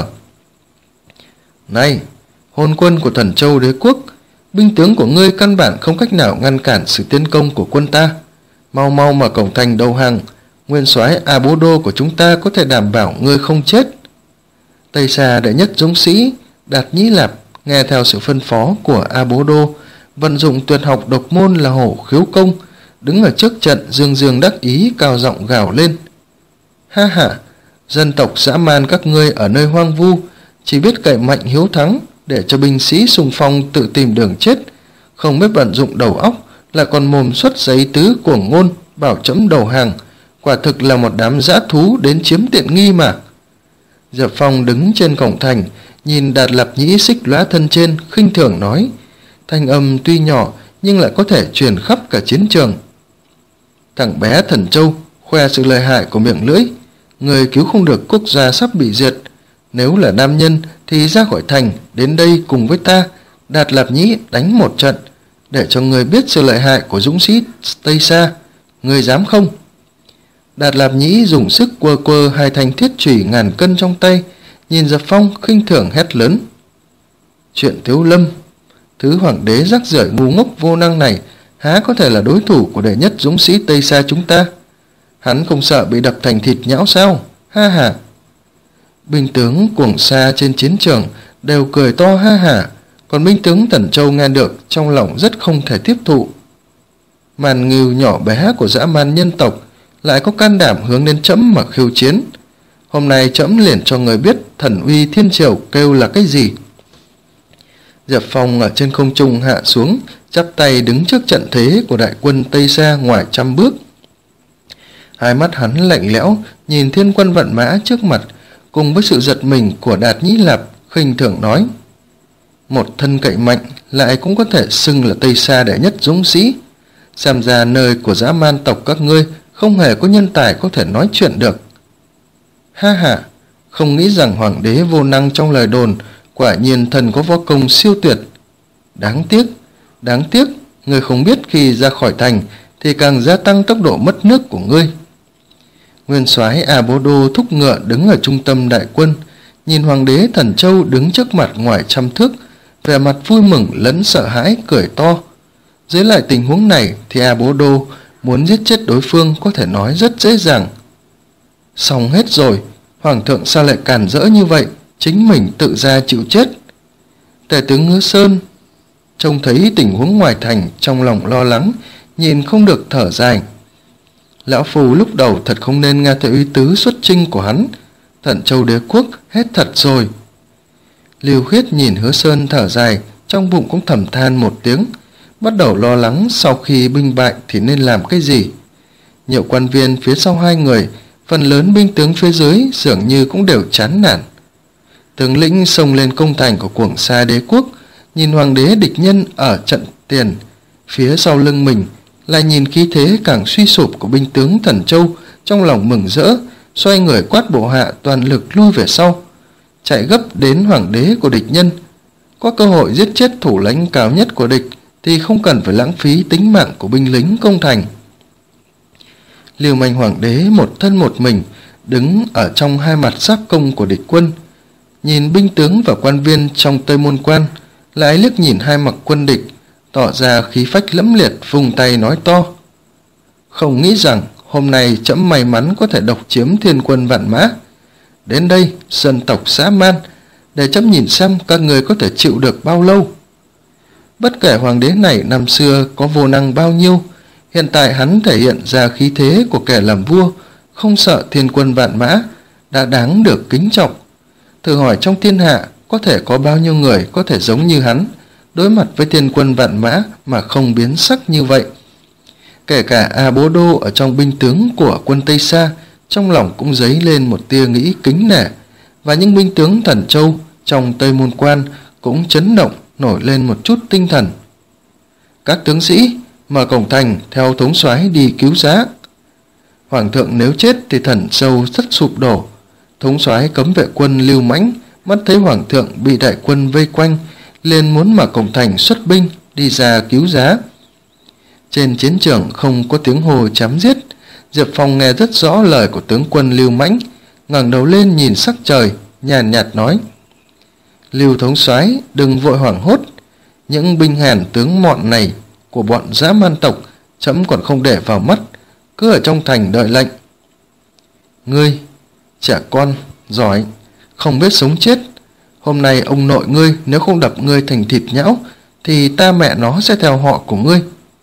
Này, hôn quân của Thần Châu Đế quốc, binh tướng của ngươi căn bản không cách nào ngăn cản sự tiến công của quân ta. Mau mau mà cổng thành đầu hàng, nguyên soái A Bố Đô của chúng ta có thể đảm bảo ngươi không chết. Tây Sa đệ nhất dũng sĩ Đạt Nhĩ Lạp nghe theo sự phân phó của A Bố Đô, vận dụng tuyệt học độc môn là hổ khiếu công, đứng ở trước trận dương dương đắc ý cao giọng gào lên: Ha ha, dân tộc dã man các ngươi ở nơi hoang vu chỉ biết cậy mạnh hiếu thắng để cho binh sĩ xung phong tự tìm đường chết, không biết vận dụng đầu óc, lại còn mồm xuất giấy tứ cuồng ngôn bảo trẫm đầu hàng, quả thực là một đám dã thú đến chiếm tiện nghi mà. Diệp Phong đứng trên cổng thành, nhìn Đạt Lạp Nhĩ xích lóa thân trên, khinh thường nói, thanh âm tuy nhỏ nhưng lại có thể truyền khắp cả chiến trường: Thằng bé Thần Châu khoe sự lợi hại của miệng lưỡi, người cứu không được quốc gia sắp bị diệt. Nếu là nam nhân thì ra khỏi thành đến đây cùng với ta, Đạt Lạp Nhĩ đánh một trận, để cho người biết sự lợi hại của dũng sĩ Tây Sa. Người dám không? Đạt Lạp Nhĩ dùng sức quơ quơ hai thanh thiết chùy ngàn cân trong tay, nhìn Diệp Phong khinh thường hét lớn: Chuyện Thiếu Lâm, thứ hoàng đế rắc rưởi ngu ngốc vô năng này há có thể là đối thủ của đệ nhất dũng sĩ Tây Sa chúng ta? Hắn không sợ bị đập thành thịt nhão sao? Ha ha. Binh tướng cuồng xa trên chiến trường đều cười to ha hả, còn binh tướng Thần Châu nghe được trong lòng rất không thể tiếp thụ. Màn ngưu nhỏ bé của dã man nhân tộc lại có can đảm hướng đến trẫm mà khiêu chiến. Hôm nay trẫm liền cho người biết thần uy thiên triều kêu là cái gì. Diệp Phong ở trên không trung hạ xuống, chắp tay đứng trước trận thế của đại quân Tây Sa ngoài trăm bước. Hai mắt hắn lạnh lẽo nhìn thiên quân vận mã trước mặt, cùng với sự giật mình của Đạt Nhĩ Lạp, khinh thường nói: Một thân cậy mạnh lại cũng có thể xưng là Tây Sa đệ nhất dũng sĩ, xem ra nơi của dã man tộc các ngươi không hề có nhân tài có thể nói chuyện được. Ha ha, không nghĩ rằng hoàng đế vô năng trong lời đồn, quả nhiên thần có võ công siêu tuyệt. Đáng tiếc, đáng tiếc, ngươi không biết khi ra khỏi thành thì càng gia tăng tốc độ mất nước của ngươi. Nguyên soái A Bố Đô thúc ngựa đứng ở trung tâm đại quân, nhìn hoàng đế Thần Châu đứng trước mặt ngoài trăm thước, vẻ mặt vui mừng lẫn sợ hãi cười to. Dưới lại tình huống này thì A Bố Đô muốn giết chết đối phương có thể nói rất dễ dàng. Xong hết rồi, hoàng thượng sao lại càn rỡ như vậy, chính mình tự ra chịu chết. Tể tướng Hứa Sơn trông thấy tình huống ngoài thành, trong lòng lo lắng, nhìn không được thở dài. Lão Phù lúc đầu thật không nên nghe theo ý tứ xuất chinh của hắn, Thần Châu Đế quốc hết thật rồi. Lưu Khiết nhìn Hứa Sơn thở dài, trong bụng cũng thầm than một tiếng, bắt đầu lo lắng sau khi binh bại thì nên làm cái gì. Nhiều quan viên phía sau hai người, phần lớn binh tướng phía dưới dường như cũng đều chán nản. Tướng lĩnh xông lên công thành của Cuồng Sa Đế quốc, nhìn hoàng đế địch nhân ở trận tiền, phía sau lưng mình lại nhìn khí thế càng suy sụp của binh tướng Thần Châu, trong lòng mừng rỡ, xoay người quát bộ hạ toàn lực lui về sau, chạy gấp đến hoàng đế của địch nhân. Có cơ hội giết chết thủ lãnh cao nhất của địch thì không cần phải lãng phí tính mạng của binh lính công thành. Lưu Manh hoàng đế một thân một mình đứng ở trong hai mặt giáp công của địch quân, nhìn binh tướng và quan viên trong Tây Môn Quan, lại liếc nhìn hai mặt quân địch, tỏ ra khí phách lẫm liệt, vùng tay nói to: không nghĩ rằng hôm nay trẫm may mắn có thể độc chiếm thiên quân vạn mã. Đến đây dân tộc dã man, để trẫm nhìn xem các người có thể chịu được bao lâu. Bất kể hoàng đế này năm xưa có vô năng bao nhiêu, hiện tại hắn thể hiện ra khí thế của kẻ làm vua, không sợ thiên quân vạn mã, đã đáng được kính trọng. Thử hỏi trong thiên hạ có thể có bao nhiêu người có thể giống như hắn, đối mặt với thiên quân vạn mã mà không biến sắc như vậy. Kể cả A Bố Đô ở trong binh tướng của quân Tây Sa, trong lòng cũng dấy lên một tia nghĩ kính nể, và những binh tướng Thần Châu trong Tây Môn Quan cũng chấn động, nổi lên một chút tinh thần. Các tướng sĩ, mở cổng thành theo thống soái đi cứu giá. Hoàng thượng nếu chết thì Thần Châu rất sụp đổ. Thống soái cấm vệ quân Lưu Mãnh mắt thấy hoàng thượng bị đại quân vây quanh, liền muốn mở cổng thành xuất binh đi ra cứu giá. Trên chiến trường không có tiếng hô chém giết, Diệp Phong nghe rất rõ lời của tướng quân Lưu Mãnh, ngẩng đầu lên nhìn sắc trời, nhàn nhạt nói: Lưu thống soái đừng vội hoảng hốt, những binh hèn tướng mọn này của bọn dã man tộc trẫm còn không để vào mắt, cứ ở trong thành đợi lệnh. Ngươi trẻ con giỏi, không biết sống chết, hôm nay ông nội ngươi nếu không đập ngươi thành thịt nhão thì ta mẹ nó sẽ theo họ của ngươi.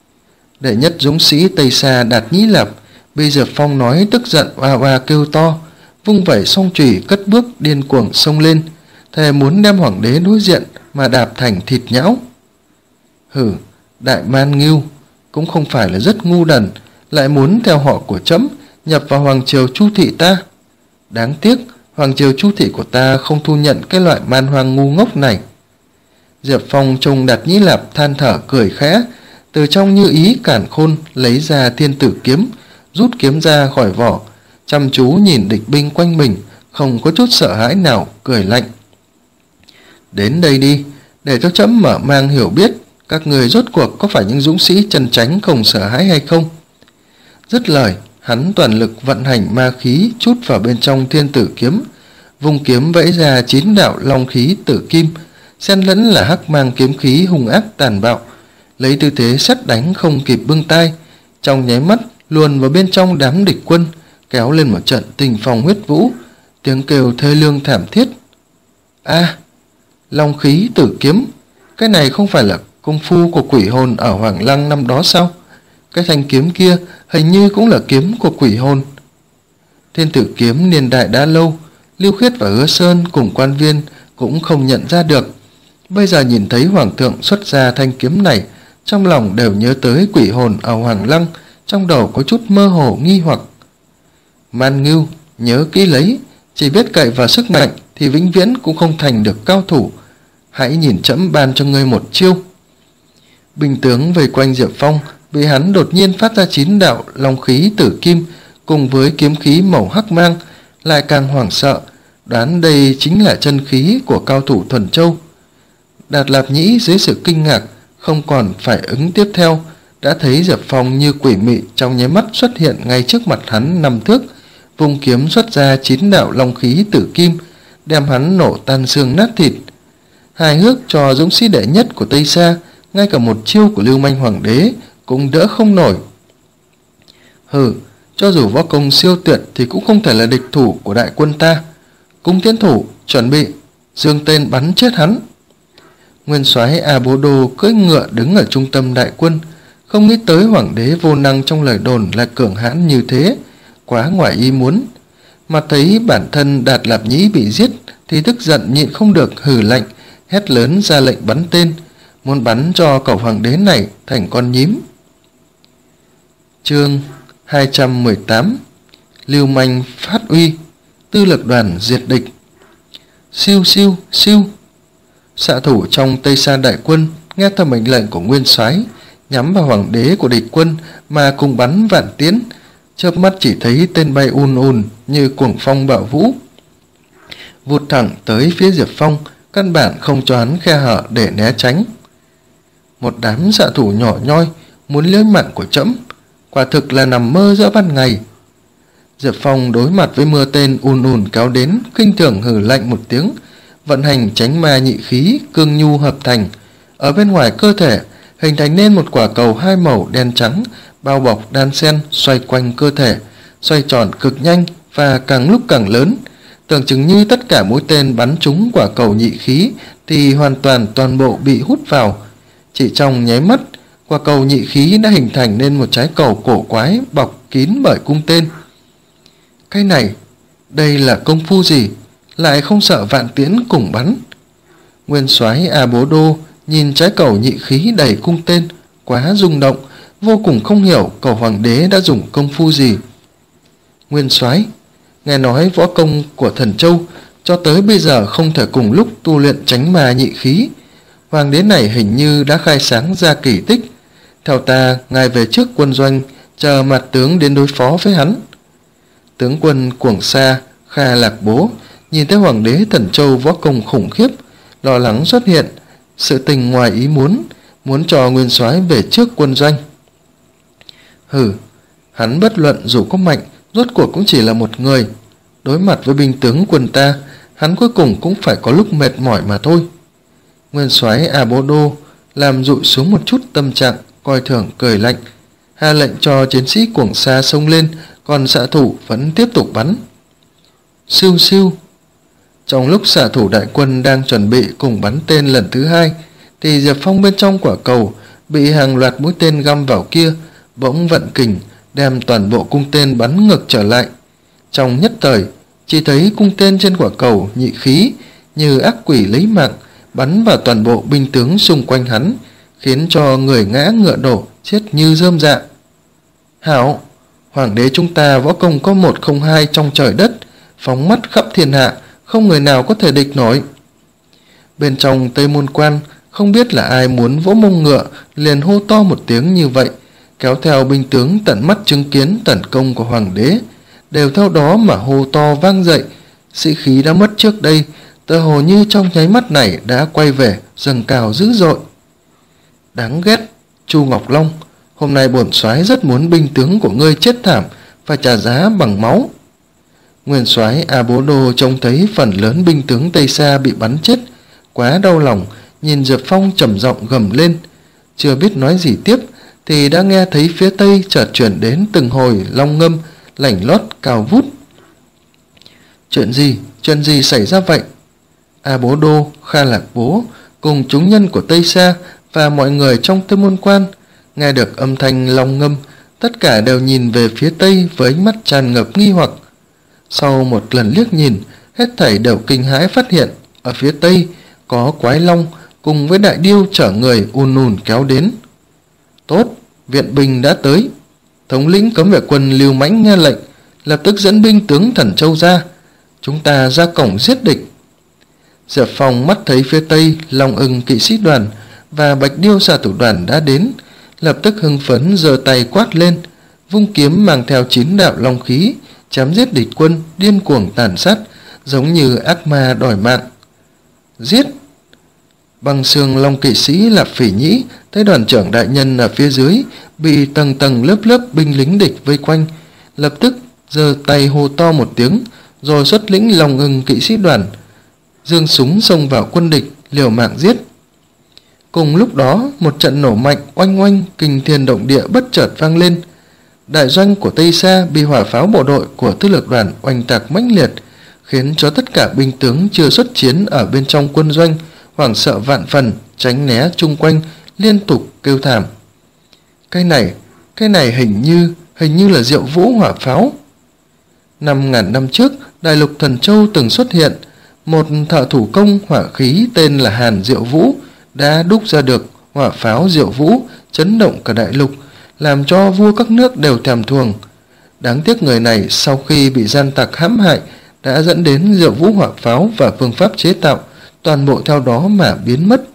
Đệ nhất dũng sĩ Tây Sa Đạt Nhĩ Lạp bị Diệp Phong nói tức giận, oa oa kêu to, vung vẩy song chùy cất bước điên cuồng xông lên, thề muốn đem hoàng đế đối diện mà đạp thành thịt nhão. Hử, đại man ngưu cũng không phải là rất ngu đần, lại muốn theo họ của trẫm nhập vào hoàng triều Chu thị ta. Đáng tiếc hoàng triều Chu thị của ta không thu nhận cái loại man hoang ngu ngốc này. Diệp Phong trông Đạt Nhĩ Lạp than thở cười khẽ, từ trong như ý cản khôn lấy ra thiên tử kiếm, rút kiếm ra khỏi vỏ, chăm chú nhìn địch binh quanh mình, không có chút sợ hãi nào, cười lạnh: Đến đây đi, để cho trẫm mở mang hiểu biết các người rốt cuộc có phải những dũng sĩ chân chánh không sợ hãi hay không. Dứt lời, hắn toàn lực vận hành ma khí chút vào bên trong thiên tử kiếm, vùng kiếm vẫy ra chín đạo long khí tử kim, xen lẫn là hắc mang kiếm khí hung ác tàn bạo, lấy tư thế sét đánh không kịp bưng tay, trong nháy mắt luồn vào bên trong đám địch quân, kéo lên một trận tình phong huyết vũ, tiếng kêu thê lương thảm thiết. A, à, long khí tử kiếm, cái này không phải là công phu của quỷ hồn ở Hoàng Lăng năm đó sao? Cái thanh kiếm kia hình như cũng là kiếm của quỷ hồn. Thiên tử kiếm niên đại đã lâu, Lưu Khiết và Hứa Sơn cùng quan viên cũng không nhận ra được. Bây giờ nhìn thấy hoàng thượng xuất ra thanh kiếm này, trong lòng đều nhớ tới quỷ hồn ở Hoàng Lăng, trong đầu có chút mơ hồ nghi hoặc. Man ngưu, nhớ kỹ lấy, chỉ biết cậy vào sức mạnh thì vĩnh viễn cũng không thành được cao thủ. Hãy nhìn trẫm ban cho ngươi một chiêu. Binh tướng vây quanh Diệp Phong bị hắn đột nhiên phát ra chín đạo long khí tử kim cùng với kiếm khí màu hắc mang, lại càng hoảng sợ, đoán đây chính là chân khí của cao thủ Thuần Châu. Đạt Lạp Nhĩ dưới sự kinh ngạc không còn phải ứng tiếp theo, đã thấy Diệp Phong như quỷ mị trong nháy mắt xuất hiện ngay trước mặt hắn năm thước, vùng kiếm xuất ra chín đạo long khí tử kim, đem hắn nổ tan xương nát thịt. Hài hước cho dũng sĩ đệ nhất của Tây Sa, ngay cả một chiêu của Lưu Manh hoàng đế cũng đỡ không nổi. Hừ, cho dù võ công siêu tuyệt thì cũng không thể là địch thủ của đại quân ta. Cung tiến thủ, chuẩn bị, dương tên bắn chết hắn. Nguyên soái A Bố Đô cưỡi ngựa đứng ở trung tâm đại quân, không nghĩ tới hoàng đế vô năng trong lời đồn là cường hãn như thế, quá ngoài ý muốn. Mà thấy bản thân Đạt Lạp Nhĩ bị giết thì tức giận nhịn không được, hừ lạnh, hét lớn ra lệnh bắn tên, muốn bắn cho cậu hoàng đế này thành con nhím. Chương hai trăm mười tám, Lưu Manh phát uy, tư lực đoàn diệt địch. Siêu siêu siêu, Xạ thủ trong Tây Sa đại quân nghe theo mệnh lệnh của nguyên soái, nhắm vào hoàng đế của địch quân mà cùng bắn vạn tiễn, chớp mắt chỉ thấy tên bay ùn ùn như cuồng phong bạo vũ, vụt thẳng tới phía Diệp Phong, căn bản không cho hắn khe hở để né tránh. Một đám xạ thủ nhỏ nhoi muốn liếm mạng của trẫm, quả thực là nằm mơ giữa ban ngày. Diệp Phong đối mặt với mưa tên ùn ùn kéo đến, khinh thường hừ lạnh một tiếng, vận hành chánh ma nhị khí cương nhu hợp thành, ở bên ngoài cơ thể hình thành nên một quả cầu hai màu đen trắng bao bọc đan xen xoay quanh cơ thể, xoay tròn cực nhanh và càng lúc càng lớn, tưởng chừng như tất cả mũi tên bắn trúng quả cầu nhị khí thì hoàn toàn toàn bộ bị hút vào. Chỉ trong nháy mắt, quả cầu nhị khí đã hình thành nên một trái cầu cổ quái bọc kín bởi cung tên. Cái này, đây là công phu gì, lại không sợ vạn tiễn cùng bắn? Nguyên soái A Bố Đô nhìn trái cầu nhị khí đầy cung tên, quá rung động, vô cùng không hiểu cầu hoàng đế đã dùng công phu gì. Nguyên soái, nghe nói võ công của Thần Châu cho tới bây giờ không thể cùng lúc tu luyện chánh ma nhị khí. Hoàng đế này hình như đã khai sáng ra kỳ tích. Theo ta, ngài về trước quân doanh, chờ mặt tướng đến đối phó với hắn. Tướng quân Cuồng Sa, Kha Lạc Bố nhìn thấy hoàng đế Thần Châu võ công khủng khiếp, lo lắng xuất hiện sự tình ngoài ý muốn, muốn cho nguyên soái về trước quân doanh. Hừ, hắn bất luận dù có mạnh, rốt cuộc cũng chỉ là một người. Đối mặt với binh tướng quân ta, hắn cuối cùng cũng phải có lúc mệt mỏi mà thôi. Nguyên soái A Bố Đô làm dụi xuống một chút tâm trạng coi thường, cười lạnh, hạ lệnh cho chiến sĩ Cuồng Sa xông lên, còn xạ thủ vẫn tiếp tục bắn. Siêu siêu. Trong lúc xạ thủ đại quân đang chuẩn bị cùng bắn tên lần thứ hai, thì Diệp Phong bên trong quả cầu bị hàng loạt mũi tên găm vào kia bỗng vận kình đem toàn bộ cung tên bắn ngược trở lại. Trong nhất thời, chỉ thấy cung tên trên quả cầu nhị khí như ác quỷ lấy mạng bắn vào toàn bộ binh tướng xung quanh hắn, khiến cho người ngã ngựa đổ, chết như rơm rạ. Hảo, hoàng đế chúng ta võ công có một không hai trong trời đất, phóng mắt khắp thiên hạ, không người nào có thể địch nổi. Bên trong Tây Môn Quan, không biết là ai muốn vỗ mông ngựa, liền hô to một tiếng như vậy, kéo theo binh tướng tận mắt chứng kiến tấn công của hoàng đế, đều theo đó mà hô to vang dậy. Sĩ khí đã mất trước đây, tựa hồ như trong nháy mắt này đã quay về, dâng cao dữ dội. Đáng ghét, Chu Ngọc Long, hôm nay bổn soái rất muốn binh tướng của ngươi chết thảm, phải trả giá bằng máu. Nguyên soái A Bố Đô trông thấy phần lớn binh tướng Tây Sa bị bắn chết, quá đau lòng, nhìn Diệp Phong trầm giọng gầm lên. Chưa biết nói gì tiếp, thì đã nghe thấy phía tây chợt chuyển đến từng hồi long ngâm lảnh lót cao vút. Chuyện gì, chuyện gì xảy ra vậy? A Bố Đô, Kha Lạc Bố cùng chúng nhân của Tây Sa và mọi người trong Tây Môn Quan nghe được âm thanh long ngâm, tất cả đều nhìn về phía tây với ánh mắt tràn ngập nghi hoặc. Sau một lần liếc nhìn, hết thảy đều kinh hãi phát hiện ở phía tây có quái long cùng với đại điêu chở người ùn ùn kéo đến. Tốt, viện binh đã tới. Thống lĩnh cấm vệ quân Lưu Mãnh nghe lệnh, lập tức dẫn binh tướng Thần Châu ra. Chúng ta ra cổng giết địch. Diệp Phong mắt thấy phía tây Long Ưng kỵ sĩ đoàn và Bạch Điêu xạ thủ đoàn đã đến, lập tức hưng phấn giơ tay quát lên, vung kiếm mang theo chín đạo long khí, chém giết địch quân điên cuồng tàn sát, giống như ác ma đòi mạng. Giết! Băng xương long kỵ sĩ Lạp Phỉ Nhĩ thấy đoàn trưởng đại nhân ở phía dưới bị tầng tầng lớp lớp binh lính địch vây quanh, lập tức giơ tay hô to một tiếng, rồi xuất lĩnh Long Ưng kỵ sĩ đoàn giương súng xông vào quân địch, liều mạng giết. Cùng lúc đó, một trận nổ mạnh oanh oanh kinh thiên động địa bất chợt vang lên. Đại doanh của Tây Sa bị hỏa pháo bộ đội của Tư lược đoàn oanh tạc mãnh liệt, khiến cho tất cả binh tướng chưa xuất chiến ở bên trong quân doanh hoảng sợ vạn phần, tránh né chung quanh, liên tục kêu thảm. Cái này, cái này hình như, hình như là Diệu Vũ hỏa pháo. Năm ngàn năm trước, đại lục Thần Châu từng xuất hiện một thợ thủ công hỏa khí tên là Hàn Diệu Vũ, đã đúc ra được hỏa pháo Diệu Vũ, chấn động cả đại lục, làm cho vua các nước đều thèm thuồng. Đáng tiếc người này sau khi bị gian tặc hãm hại đã dẫn đến Diệu Vũ hỏa pháo và phương pháp chế tạo toàn bộ theo đó mà biến mất.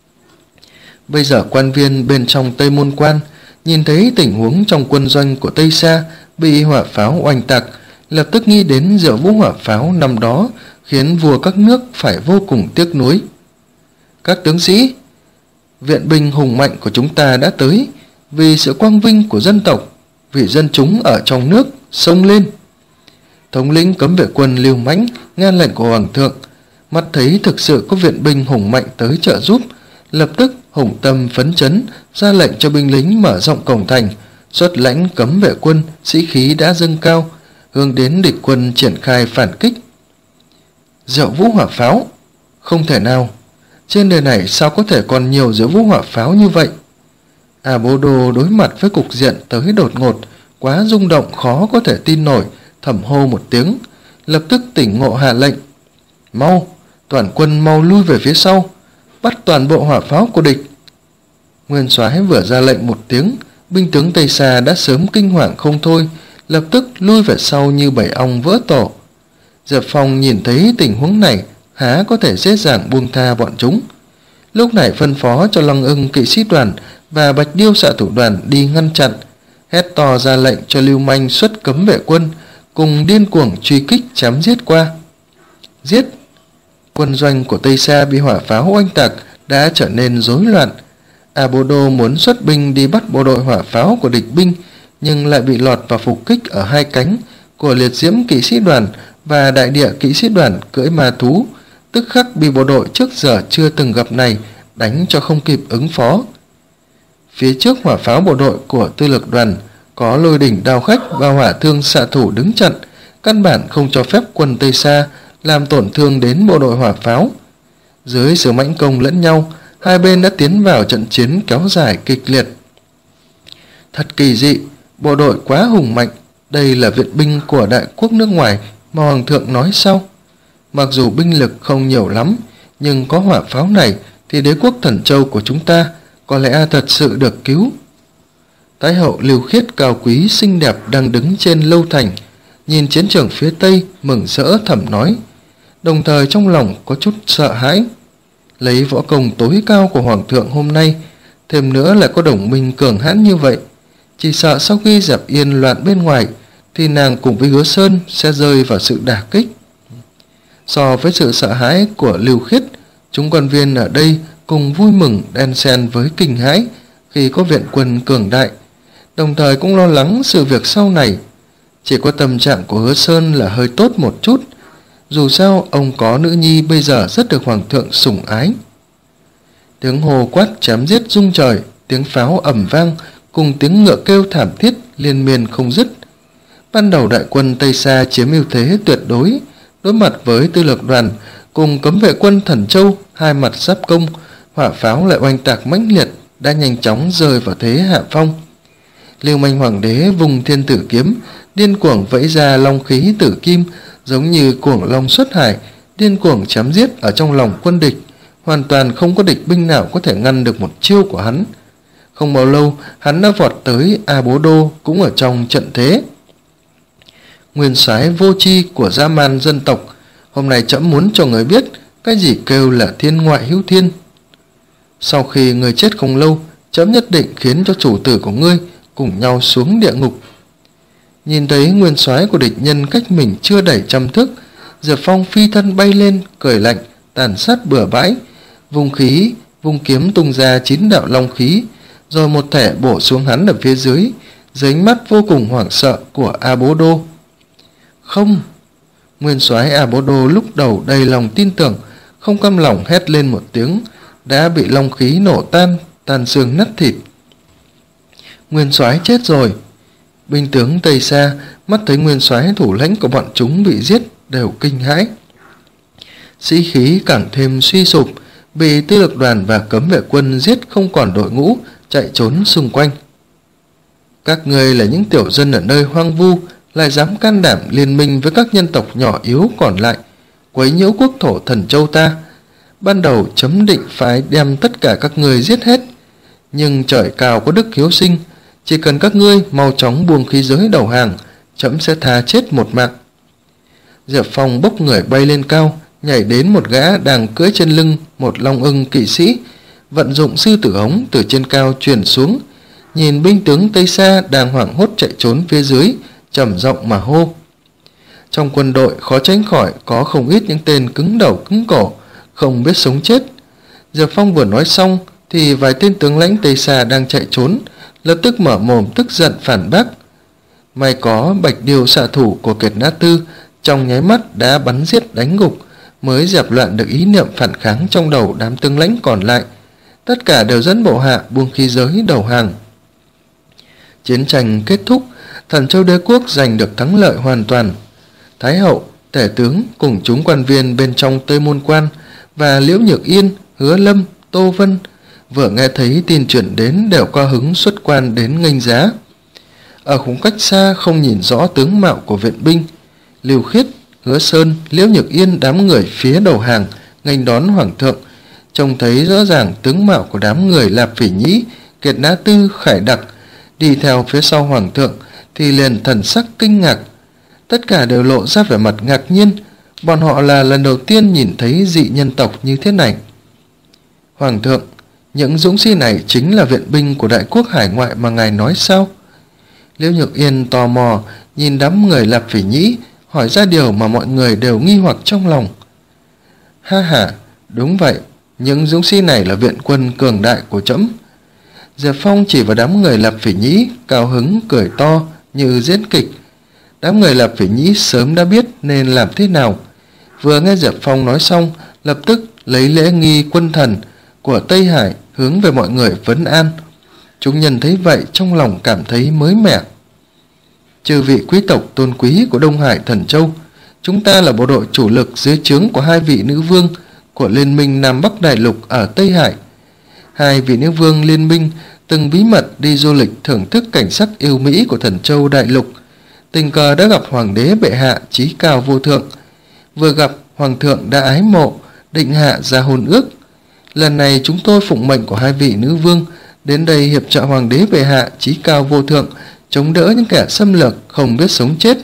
Bây giờ quan viên bên trong Tây Môn Quan nhìn thấy tình huống trong quân doanh của Tây Sa bị hỏa pháo oanh tạc, lập tức nghĩ đến Diệu Vũ hỏa pháo năm đó, khiến vua các nước phải vô cùng tiếc nuối. Các tướng sĩ, viện binh hùng mạnh của chúng ta đã tới, vì sự quang vinh của dân tộc, vì dân chúng ở trong nước, xông lên. Thống lĩnh cấm vệ quân Lưu Mãnh nghe lệnh của hoàng thượng, mắt thấy thực sự có viện binh hùng mạnh tới trợ giúp, lập tức hùng tâm phấn chấn, ra lệnh cho binh lính mở rộng cổng thành, xuất lãnh cấm vệ quân, sĩ khí đã dâng cao, hướng đến địch quân triển khai phản kích. Diệu Vũ hỏa pháo? Không thể nào, trên đời này sao có thể còn nhiều Diệu Vũ hỏa pháo như vậy? A Bố Đô đối mặt với cục diện tới đột ngột, quá rung động khó có thể tin nổi, thầm hô một tiếng, lập tức tỉnh ngộ hạ lệnh. Mau, toàn quân mau lui về phía sau, bắt toàn bộ hỏa pháo của địch. Nguyên soái vừa ra lệnh một tiếng, binh tướng Tây Sa đã sớm kinh hoàng không thôi, lập tức lui về sau như bầy ong vỡ tổ. Diệp Phong nhìn thấy tình huống này, há có thể dễ dàng buông tha bọn chúng. Lúc này phân phó cho Lăng Ưng kỵ sĩ đoàn và Bạch Điêu xạ thủ đoàn đi ngăn chặn, hét to ra lệnh cho Lưu Manh xuất cấm vệ quân, cùng điên cuồng truy kích chém giết qua. Giết! Quân doanh của Tây Sa bị hỏa pháo oanh tạc đã trở nên rối loạn. A Bố Đô muốn xuất binh đi bắt bộ đội hỏa pháo của địch binh, nhưng lại bị lọt vào phục kích ở hai cánh của liệt diễm kỵ sĩ đoàn và đại địa kỵ sĩ đoàn cưỡi ma thú, tức khắc bị bộ đội trước giờ chưa từng gặp này đánh cho không kịp ứng phó. Phía trước hỏa pháo bộ đội của tư lược đoàn có Lôi Đỉnh đao khách và Hỏa Thương xạ thủ đứng chặn, căn bản không cho phép quân Tây Sa làm tổn thương đến bộ đội hỏa pháo. Dưới sự mãnh công lẫn nhau, hai bên đã tiến vào trận chiến kéo dài kịch liệt. Thật kỳ dị, bộ đội quá hùng mạnh, đây là viện binh của đại quốc nước ngoài mà hoàng thượng nói sao? Mặc dù binh lực không nhiều lắm, nhưng có hỏa pháo này thì đế quốc Thần Châu của chúng ta có lẽ thật sự được cứu. Thái hậu Lưu Khiết cao quý xinh đẹp đang đứng trên lâu thành, nhìn chiến trường phía tây mừng rỡ thầm nói, đồng thời trong lòng có chút sợ hãi. Lấy võ công tối cao của hoàng thượng hôm nay, thêm nữa là có đồng minh cường hãn như vậy, chỉ sợ sau khi dẹp yên loạn bên ngoài thì nàng cùng với Hứa Sơn sẽ rơi vào sự đả kích. So với sự sợ hãi của Lưu Khiết, chúng quan viên ở đây cùng vui mừng đan xen với kinh hãi khi có viện quân cường đại, đồng thời cũng lo lắng sự việc sau này. Chỉ có tâm trạng của Hứa Sơn là hơi tốt một chút, dù sao ông có nữ nhi bây giờ rất được hoàng thượng sủng ái. Tiếng hô quát chém giết rung trời, tiếng pháo ầm vang cùng tiếng ngựa kêu thảm thiết liên miên không dứt. Ban đầu đại quân Tây Sa chiếm ưu thế tuyệt đối, đối mặt với tư lược đoàn cùng cấm vệ quân Thần Châu hai mặt giáp công, hỏa pháo lại oanh tạc mãnh liệt, đã nhanh chóng rơi vào thế hạ phong. Lưu Manh hoàng đế vùng thiên tử kiếm, điên cuồng vẫy ra long khí tử kim, giống như cuồng long xuất hải, điên cuồng chém giết ở trong lòng quân địch, hoàn toàn không có địch binh nào có thể ngăn được một chiêu của hắn. Không bao lâu, hắn đã vọt tới A Bố Đô cũng ở trong trận thế. Nguyên soái vô tri của dã man dân tộc, hôm nay trẫm muốn cho người biết cái gì kêu là thiên ngoại hữu thiên. Sau khi người chết không lâu, trẫm nhất định khiến cho chủ tử của ngươi cùng nhau xuống địa ngục. Nhìn thấy nguyên soái của địch nhân cách mình chưa đầy trăm thước, Diệp Phong phi thân bay lên, cười lạnh, tàn sát bừa bãi, vùng khí, vùng kiếm tung ra chín đạo long khí, rồi một thẻ bổ xuống hắn ở phía dưới, dưới ánh mắt vô cùng hoảng sợ của A Bố Đô. Không! Nguyên soái A Bố Đô lúc đầu đầy lòng tin tưởng, không cam lòng hét lên một tiếng, đã bị long khí nổ tan, tan xương nát thịt. Nguyên soái chết rồi! Binh tướng Tây Sa mắt thấy nguyên soái thủ lãnh của bọn chúng bị giết đều kinh hãi. Sĩ khí càng thêm suy sụp, bị tư lược đoàn và cấm vệ quân giết không còn đội ngũ, chạy trốn xung quanh. Các ngươi là những tiểu dân ở nơi hoang vu, lại dám can đảm liên minh với các nhân tộc nhỏ yếu còn lại, quấy nhiễu quốc thổ Thần Châu ta. Ban đầu chấm định phải đem tất cả các ngươi giết hết, nhưng trời cao có đức hiếu sinh, chỉ cần các ngươi mau chóng buông khí giới đầu hàng, chấm sẽ tha chết một mạng. Diệp Phong bốc người bay lên cao, nhảy đến một gã đang cưỡi trên lưng một long ưng kỵ sĩ, vận dụng sư tử ống từ trên cao truyền xuống, nhìn binh tướng Tây Sa đang hoảng hốt chạy trốn phía dưới, trầm giọng mà hô. Trong quân đội khó tránh khỏi có không ít những tên cứng đầu cứng cổ, không biết sống chết. Diệp Phong vừa nói xong thì vài tên tướng lãnh Tây Sa đang chạy trốn lập tức mở mồm tức giận phản bác. May có Bạch Điêu xạ thủ của Kiệt Nã Tư trong nháy mắt đã bắn giết đánh gục, mới dẹp loạn được ý niệm phản kháng trong đầu đám tướng lãnh còn lại. Tất cả đều dẫn bộ hạ buông khí giới đầu hàng. Chiến tranh kết thúc, Thần Châu Đế quốc giành được thắng lợi hoàn toàn. Thái hậu, tể tướng cùng chúng quan viên bên trong Tây Môn Quan và Liễu Nhược Yên, Hứa Lâm, Tô Vân vừa nghe thấy tin chuyển đến đều cao hứng xuất quan đến nghênh giá. Ở khung cách xa không nhìn rõ tướng mạo của viện binh, Lưu Khiết, Hứa Sơn, Liễu Nhược Yên đám người phía đầu hàng nghênh đón hoàng thượng, trông thấy rõ ràng tướng mạo của đám người Lạp Phỉ Nhĩ, Kiệt Nã Tư, Khải Đặc đi theo phía sau hoàng thượng thì liền thần sắc kinh ngạc. Tất cả đều lộ ra vẻ mặt ngạc nhiên, bọn họ là lần đầu tiên nhìn thấy dị nhân tộc như thế này. Hoàng thượng, những dũng sĩ này chính là viện binh của đại quốc hải ngoại mà ngài nói sao? Liễu Nhược Yên tò mò nhìn đám người Lạp Phỉ Nhĩ, hỏi ra điều mà mọi người đều nghi hoặc trong lòng. Ha ha, đúng vậy, những dũng sĩ này là viện quân cường đại của trẫm. Diệp Phong chỉ vào đám người Lạp Phỉ Nhĩ, cao hứng cười to như diễn kịch. Đám người Lạp Phỉ Nhĩ sớm đã biết nên làm thế nào. Vừa nghe Diệp Phong nói xong, lập tức lấy lễ nghi quân thần của Tây Hải hướng về mọi người vấn an. Chúng nhân thấy vậy trong lòng cảm thấy mới mẻ. Chư vị quý tộc tôn quý của Đông Hải Thần Châu, chúng ta là bộ đội chủ lực dưới trướng của hai vị nữ vương của Liên minh Nam Bắc Đại Lục ở Tây Hải. Hai vị nữ vương liên minh từng bí mật đi du lịch thưởng thức cảnh sắc yêu mỹ của Thần Châu Đại Lục, tình cờ đã gặp hoàng đế bệ hạ chí cao vô thượng. Vừa gặp, hoàng thượng đã ái mộ, định hạ ra hôn ước. Lần này chúng tôi phụng mệnh của hai vị nữ vương đến đây hiệp trợ hoàng đế bệ hạ chí cao vô thượng, chống đỡ những kẻ xâm lược không biết sống chết.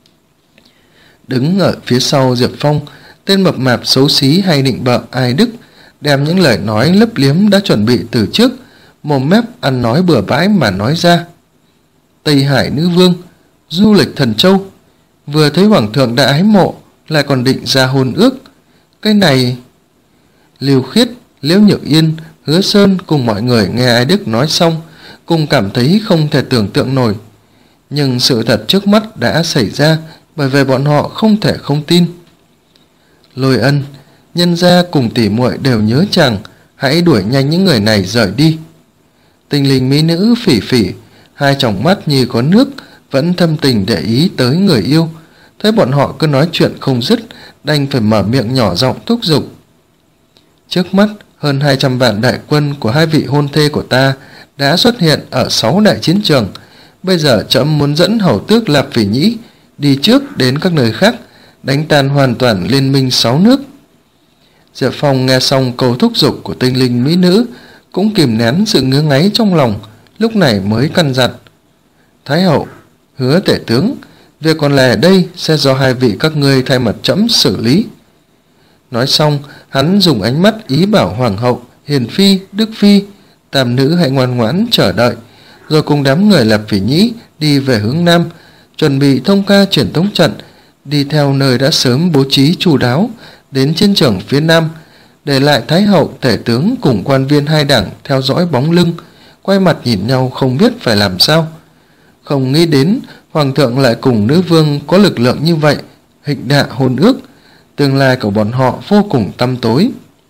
Đứng ở phía sau Diệp Phong, tên mập mạp xấu xí hay nịnh bợ Ai Đức đem những lời nói lấp liếm đã chuẩn bị từ trước, mồm mép ăn nói bừa bãi mà nói ra. Tây Hải nữ vương, du lịch Thần Châu, vừa thấy hoàng thượng đã ái mộ, lại còn định ra hôn ước. Cái này... Lưu Khiết, Liễu Nhược Yên, Hứa Sơn cùng mọi người nghe Ai Đức nói xong, cùng cảm thấy không thể tưởng tượng nổi. Nhưng sự thật trước mắt đã xảy ra, bởi vì bọn họ không thể không tin. Lôi Ân, nhân gia cùng tỷ muội đều nhớ chàng, hãy đuổi nhanh những người này rời đi. Tình linh mỹ nữ Phỉ Phỉ, hai tròng mắt như có nước, vẫn thâm tình để ý tới người yêu. Thấy bọn họ cứ nói chuyện không dứt, đành phải mở miệng nhỏ giọng thúc giục. Trước mắt, hơn hai trăm vạn đại quân của hai vị hôn thê của ta đã xuất hiện ở sáu đại chiến trường. Bây giờ trẫm muốn dẫn hầu tước Lạp Phỉ Nhĩ đi trước đến các nơi khác, đánh tan hoàn toàn liên minh sáu nước. Diệp Phong nghe xong câu thúc giục của tinh linh mỹ nữ, cũng kìm nén sự ngứa ngáy trong lòng, lúc này mới căn dặn. Thái hậu, Hứa tể tướng, việc còn lại ở đây sẽ do hai vị các ngươi thay mặt trẫm xử lý. Nói xong, hắn dùng ánh mắt ý bảo hoàng hậu, hiền phi, đức phi, tam nữ hãy ngoan ngoãn chờ đợi, rồi cùng đám người Lạp Phỉ Nhĩ đi về hướng nam, chuẩn bị thông ca truyền tống trận, đi theo nơi đã sớm bố trí chu đáo đến chiến trường phía nam, để lại thái hậu, tể tướng cùng quan viên hai đảng theo dõi bóng lưng, quay mặt nhìn nhau không biết phải làm sao. Không nghĩ đến hoàng thượng lại cùng nữ vương có lực lượng như vậy, hịch đạ hôn ước, tương lai của bọn họ vô cùng tăm tối.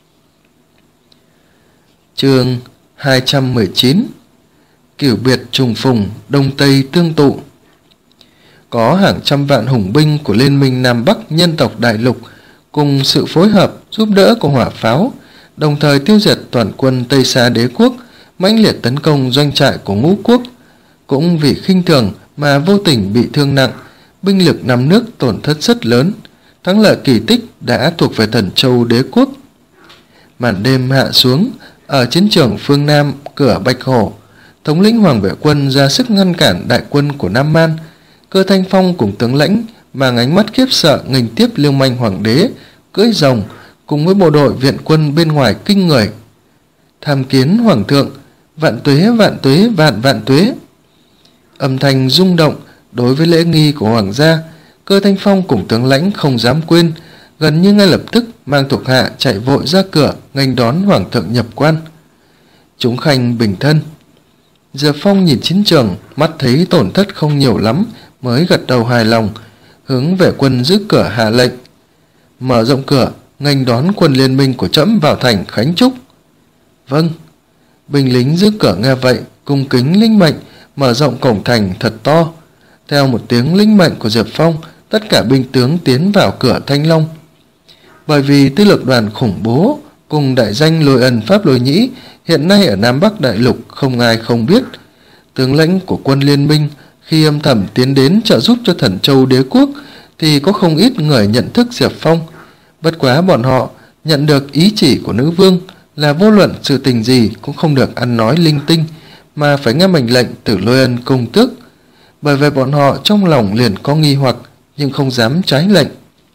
Chương hai trăm mười chín. Cửu biệt trùng phùng, đông tây tương tụ. Có hàng trăm vạn hùng binh của Liên minh Nam Bắc nhân tộc đại lục cùng sự phối hợp giúp đỡ của hỏa pháo, đồng thời tiêu diệt toàn quân Tây Sa đế quốc, mãnh liệt tấn công doanh trại của ngũ quốc. Cũng vì khinh thường mà vô tình bị thương nặng, binh lực năm nước tổn thất rất lớn. Thắng lợi kỳ tích đã thuộc về Thần Châu đế quốc. Màn đêm hạ xuống, ở chiến trường phương Nam cửa Bạch Hổ, thống lĩnh Hoàng Vệ quân ra sức ngăn cản đại quân của Nam Man. Cơ Thanh Phong cùng tướng lãnh mang ánh mắt khiếp sợ nghênh tiếp lưu manh hoàng đế cưỡi rồng, cùng với bộ đội viện quân bên ngoài kinh người. Tham kiến hoàng thượng, vạn tuế vạn tuế vạn vạn tuế. Âm thanh rung động đối với lễ nghi của hoàng gia, Cơ Thanh Phong cùng tướng lãnh không dám quên, gần như ngay lập tức mang thuộc hạ chạy vội ra cửa nghênh đón hoàng thượng nhập quan. Chúng khanh bình thân. Diệp Phong nhìn chiến trường, mắt thấy tổn thất không nhiều lắm, mới gật đầu hài lòng, hướng về quân giữ cửa hạ lệnh: mở rộng cửa, nghênh đón quân liên minh của trẫm vào thành khánh trúc. Vâng. Binh lính giữ cửa nghe vậy, cung kính linh mệnh, mở rộng cổng thành thật to. Theo một tiếng linh mệnh của Diệp Phong, tất cả binh tướng tiến vào cửa Thanh Long. Bởi vì tư lược đoàn khủng bố cùng đại danh Lôi Ân Pháp Lôi Nhĩ hiện nay ở Nam Bắc Đại Lục không ai không biết, tướng lãnh của quân liên minh khi âm thầm tiến đến trợ giúp cho Thần Châu Đế quốc thì có không ít người nhận thức Diệp Phong. Bất quá bọn họ nhận được ý chỉ của nữ vương là vô luận sự tình gì cũng không được ăn nói linh tinh, mà phải nghe mệnh lệnh từ Lôi Ân công tước. Bởi vậy bọn họ trong lòng liền có nghi hoặc nhưng không dám trái lệnh.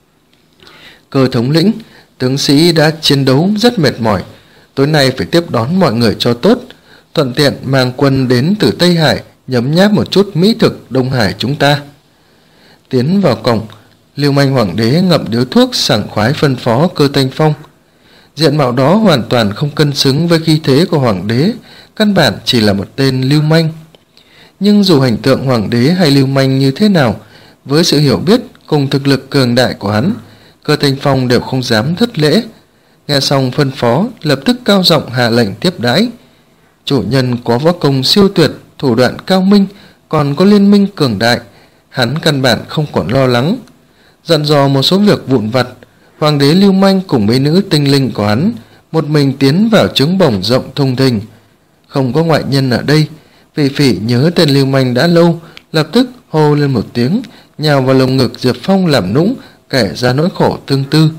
Cơ thống lĩnh, tướng sĩ đã chiến đấu rất mệt mỏi, tối nay phải tiếp đón mọi người cho tốt, thuận tiện mang quân đến từ Tây Hải nhấm nháp một chút mỹ thực Đông Hải chúng ta. Tiến vào cổng, Lưu Manh Hoàng đế ngậm điếu thuốc sảng khoái phân phó Cơ Thanh Phong. Diện mạo đó hoàn toàn không cân xứng với khí thế của hoàng đế, căn bản chỉ là một tên lưu manh. Nhưng dù hình tượng hoàng đế hay lưu manh như thế nào, với sự hiểu biết cùng thực lực cường đại của hắn, Cơ Thanh Phong đều không dám thất lễ. Nghe xong phân phó, lập tức cao giọng hạ lệnh tiếp đãi. Chủ nhân có võ công siêu tuyệt, thủ đoạn cao minh, còn có liên minh cường đại, hắn căn bản không còn lo lắng. Dặn dò một số việc vụn vặt, hoàng đế lưu manh cùng mấy nữ tinh linh của hắn một mình tiến vào trướng bổng rộng thùng thình. Không có ngoại nhân ở đây, Phỉ Phỉ nhớ tên lưu manh đã lâu, lập tức hô lên một tiếng, nhào vào lồng ngực Diệp Phong làm nũng, kể ra nỗi khổ tương tư.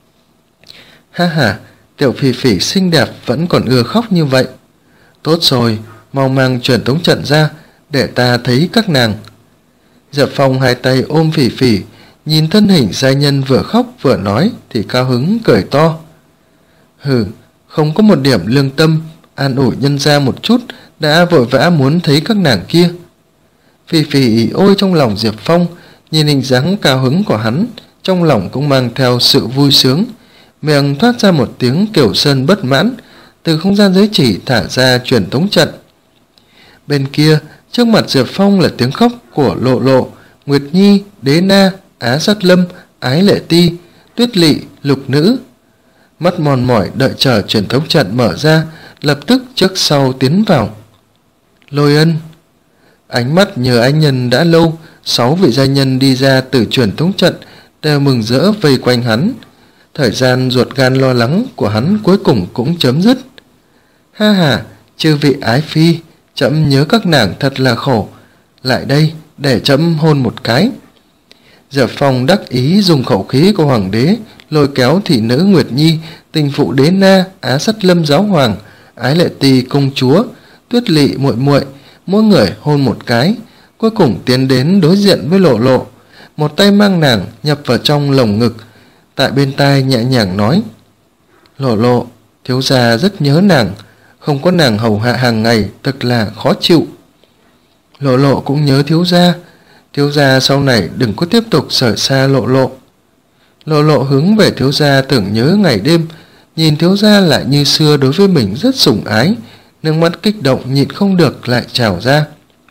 Ha ha, tiểu Phỉ Phỉ xinh đẹp vẫn còn ưa khóc như vậy. Tốt rồi, mau mang truyền tống trận ra để ta thấy các nàng. Diệp Phong hai tay ôm Phỉ Phỉ, nhìn thân hình giai nhân vừa khóc vừa nói thì cao hứng cười to. Hừ, không có một điểm lương tâm, an ủi nhân ra một chút đã vội vã muốn thấy các nàng kia. Phỉ Phỉ ỉ ôi trong lòng Diệp Phong, nhìn hình dáng cao hứng của hắn, trong lòng cũng mang theo sự vui sướng, miệng thoát ra một tiếng kiểu sơn bất mãn, từ không gian giới chỉ thả ra truyền tống trận. Bên kia, trước mặt Diệp Phong là tiếng khóc của Lộ Lộ, Nguyệt Nhi, Đế Na, Á Sát Lâm, Ái Lệ Ti, Tuyết Lị, Lục Nữ. Mắt mòn mỏi đợi chờ truyền tống trận mở ra, lập tức trước sau tiến vào. Lôi Ân. Ánh mắt nhờ anh nhân đã lâu, sáu vị gia nhân đi ra từ truyền tống trận đều mừng rỡ vây quanh hắn. Thời gian ruột gan lo lắng của hắn cuối cùng cũng chấm dứt. Ha ha, chư vị ái phi, trẫm nhớ các nàng thật là khổ, lại đây để trẫm hôn một cái. Diệp Phong đắc ý dùng khẩu khí của hoàng đế lôi kéo thị nữ Nguyệt Nhi, tình phụ Đế Na, Á Sắt Lâm giáo hoàng, Ái Lệ Tì công chúa, Tuyết Lị muội muội, mỗi người hôn một cái, cuối cùng tiến đến đối diện với Lộ Lộ, một tay mang nàng nhập vào trong lồng ngực, tại bên tai nhẹ nhàng nói: Lộ Lộ, thiếu gia rất nhớ nàng, không có nàng hầu hạ hàng ngày thật là khó chịu. Lộ Lộ cũng nhớ thiếu gia, thiếu gia sau này đừng có tiếp tục rời xa Lộ Lộ. Lộ Lộ hướng về thiếu gia tưởng nhớ ngày đêm, nhìn thiếu gia lại như xưa đối với mình rất sủng ái, nước mắt kích động nhịn không được lại trào ra.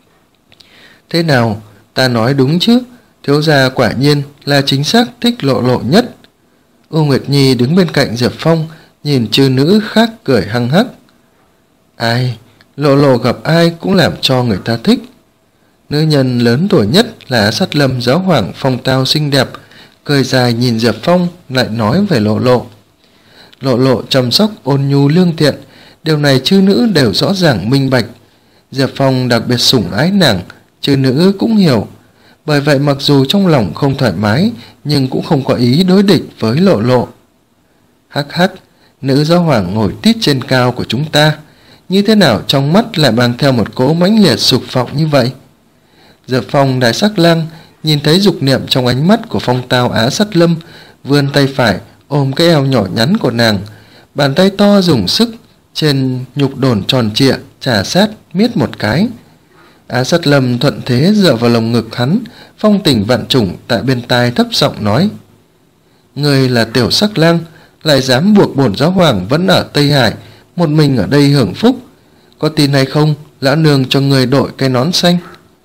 Thế nào, ta nói đúng chứ, thiếu gia quả nhiên là chính xác thích Lộ Lộ nhất. U Nguyệt Nhi đứng bên cạnh Diệp Phong, nhìn chư nữ khác cười hăng hắc. Ai, Lộ Lộ gặp ai cũng làm cho người ta thích. Nữ nhân lớn tuổi nhất là Sát Lâm giáo hoàng phong tao xinh đẹp, cười dài nhìn Diệp Phong lại nói về Lộ Lộ. Lộ Lộ chăm sóc ôn nhu lương thiện, điều này chư nữ đều rõ ràng minh bạch. Diệp Phong đặc biệt sủng ái nàng, chư nữ cũng hiểu. Bởi vậy mặc dù trong lòng không thoải mái, nhưng cũng không có ý đối địch với Lộ Lộ. Hắc hắc, nữ giáo hoàng ngồi tít trên cao của chúng ta, như thế nào trong mắt lại mang theo một cỗ mãnh liệt sục vọng như vậy? Diệp Phong đại sắc lang nhìn thấy dục niệm trong ánh mắt của phong tao Á Sắt Lâm, vươn tay phải ôm cái eo nhỏ nhắn của nàng, bàn tay to dùng sức trên nhục đồn tròn trịa chà sát miết một cái. Á Sát Lâm thuận thế dựa vào lồng ngực hắn, phong tình vạn trùng tại bên tai thấp giọng nói: Người là tiểu sắc lang, lại dám buộc bổn giáo hoàng vẫn ở Tây Hải, một mình ở đây hưởng phúc. Có tin hay không, lão nương cho người đội cái nón xanh.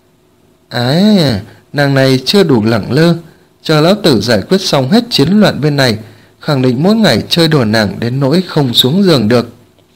À, nàng này chưa đủ lẳng lơ, chờ lão tử giải quyết xong hết chiến loạn bên này, khẳng định mỗi ngày chơi đùa nàng đến nỗi không xuống giường được.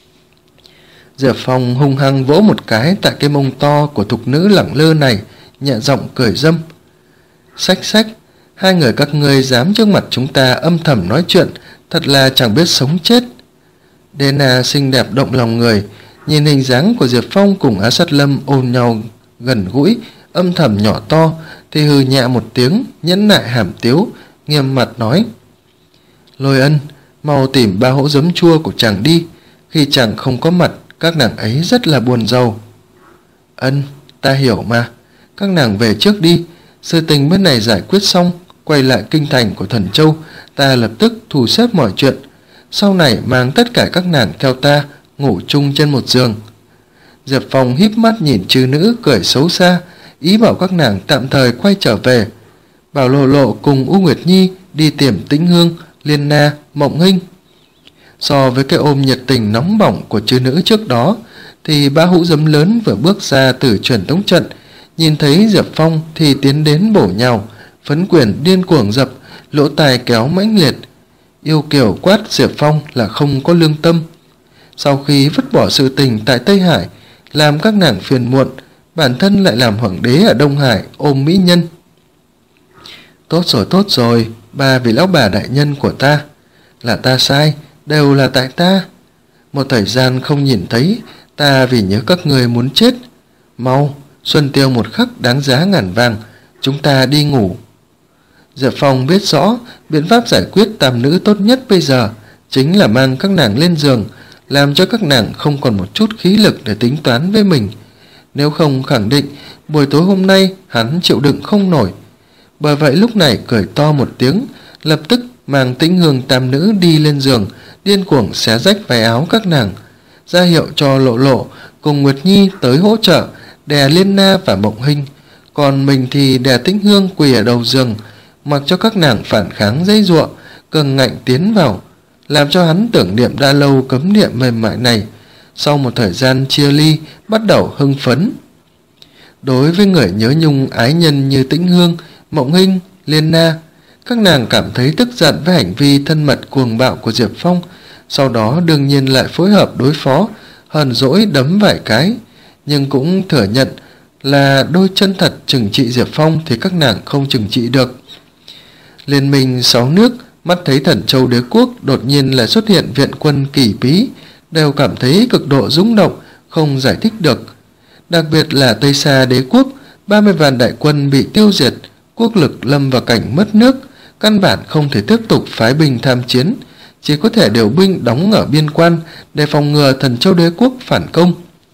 Diệp Phong hung hăng vỗ một cái tại cái mông to của thục nữ lẳng lơ này, nhẹ giọng cười dâm: Xách xách, hai người các ngươi dám trước mặt chúng ta âm thầm nói chuyện, thật là chẳng biết sống chết. Dena xinh đẹp động lòng người, nhìn hình dáng của Diệp Phong cùng Á Sát Lâm ôm nhau gần gũi, âm thầm nhỏ to, thì hừ nhẹ một tiếng, nhẫn nại hàm tiếu, nghiêm mặt nói: Lôi Ân, mau tìm ba hũ giấm chua của chàng đi, khi chàng không có mặt, các nàng ấy rất là buồn rầu. Ân, ta hiểu mà, các nàng về trước đi, sự tình bên này giải quyết xong, quay lại kinh thành của Thần Châu, ta lập tức thu xếp mọi chuyện, sau này mang tất cả các nàng theo ta, ngủ chung trên một giường. Diệp Phong híp mắt nhìn chư nữ cười xấu xa, ý bảo các nàng tạm thời quay trở về, bảo Lộ Lộ cùng U Nguyệt Nhi đi tìm Tĩnh Hương, Liên Na, Mộng Hinh. So với cái ôm nhiệt tình nóng bỏng của chư nữ trước đó, thì ba hũ giấm lớn vừa bước ra từ truyền tống trận, nhìn thấy Diệp Phong thì tiến đến bổ nhào, phấn quyền điên cuồng dập, lỗ tai kéo mãnh liệt, yêu kiều quát Diệp Phong là không có lương tâm. Sau khi vứt bỏ sự tình tại Tây Hải, làm các nàng phiền muộn, bản thân lại làm hoàng đế ở Đông Hải ôm mỹ nhân. Tốt rồi, tốt rồi, ba vị lão bà đại nhân của ta, là ta sai, đều là tại ta. Một thời gian không nhìn thấy, ta vì nhớ các người muốn chết. Mau, xuân tiêu một khắc đáng giá ngàn vàng, chúng ta đi ngủ. Diệp Phong biết rõ, biện pháp giải quyết tam nữ tốt nhất bây giờ chính là mang các nàng lên giường, làm cho các nàng không còn một chút khí lực để tính toán với mình. Nếu không khẳng định, buổi tối hôm nay hắn chịu đựng không nổi. Bởi vậy lúc này cười to một tiếng, lập tức mang Tĩnh Hương tam nữ đi lên giường, điên cuồng xé rách váy áo các nàng, ra hiệu cho Lộ Lộ cùng Nguyệt Nhi tới hỗ trợ, đè Liên Na và Mộng Hinh, còn mình thì đè Tĩnh Hương quỳ ở đầu giường, mặc cho các nàng phản kháng dây giụa, cường ngạnh tiến vào, làm cho hắn tưởng niệm đã lâu cấm niệm mềm mại này, sau một thời gian chia ly bắt đầu hưng phấn. Đối với người nhớ nhung ái nhân như Tĩnh Hương, Mộng Hinh, Liên Na, các nàng cảm thấy tức giận với hành vi thân mật cuồng bạo của Diệp Phong, sau đó đương nhiên lại phối hợp đối phó, hờn dỗi đấm vài cái, nhưng cũng thừa nhận là đôi chân thật trừng trị Diệp Phong thì các nàng không trừng trị được. Liên minh sáu nước mắt thấy Thần Châu đế quốc đột nhiên lại xuất hiện viện quân kỳ bí, đều cảm thấy cực độ rung động, không giải thích được. Đặc biệt là Tây Sa đế quốc, ba mươi vạn đại quân bị tiêu diệt, quốc lực lâm vào cảnh mất nước, căn bản không thể tiếp tục phái binh tham chiến, chỉ có thể điều binh đóng ở biên quan để phòng ngừa Thần Châu đế quốc phản công.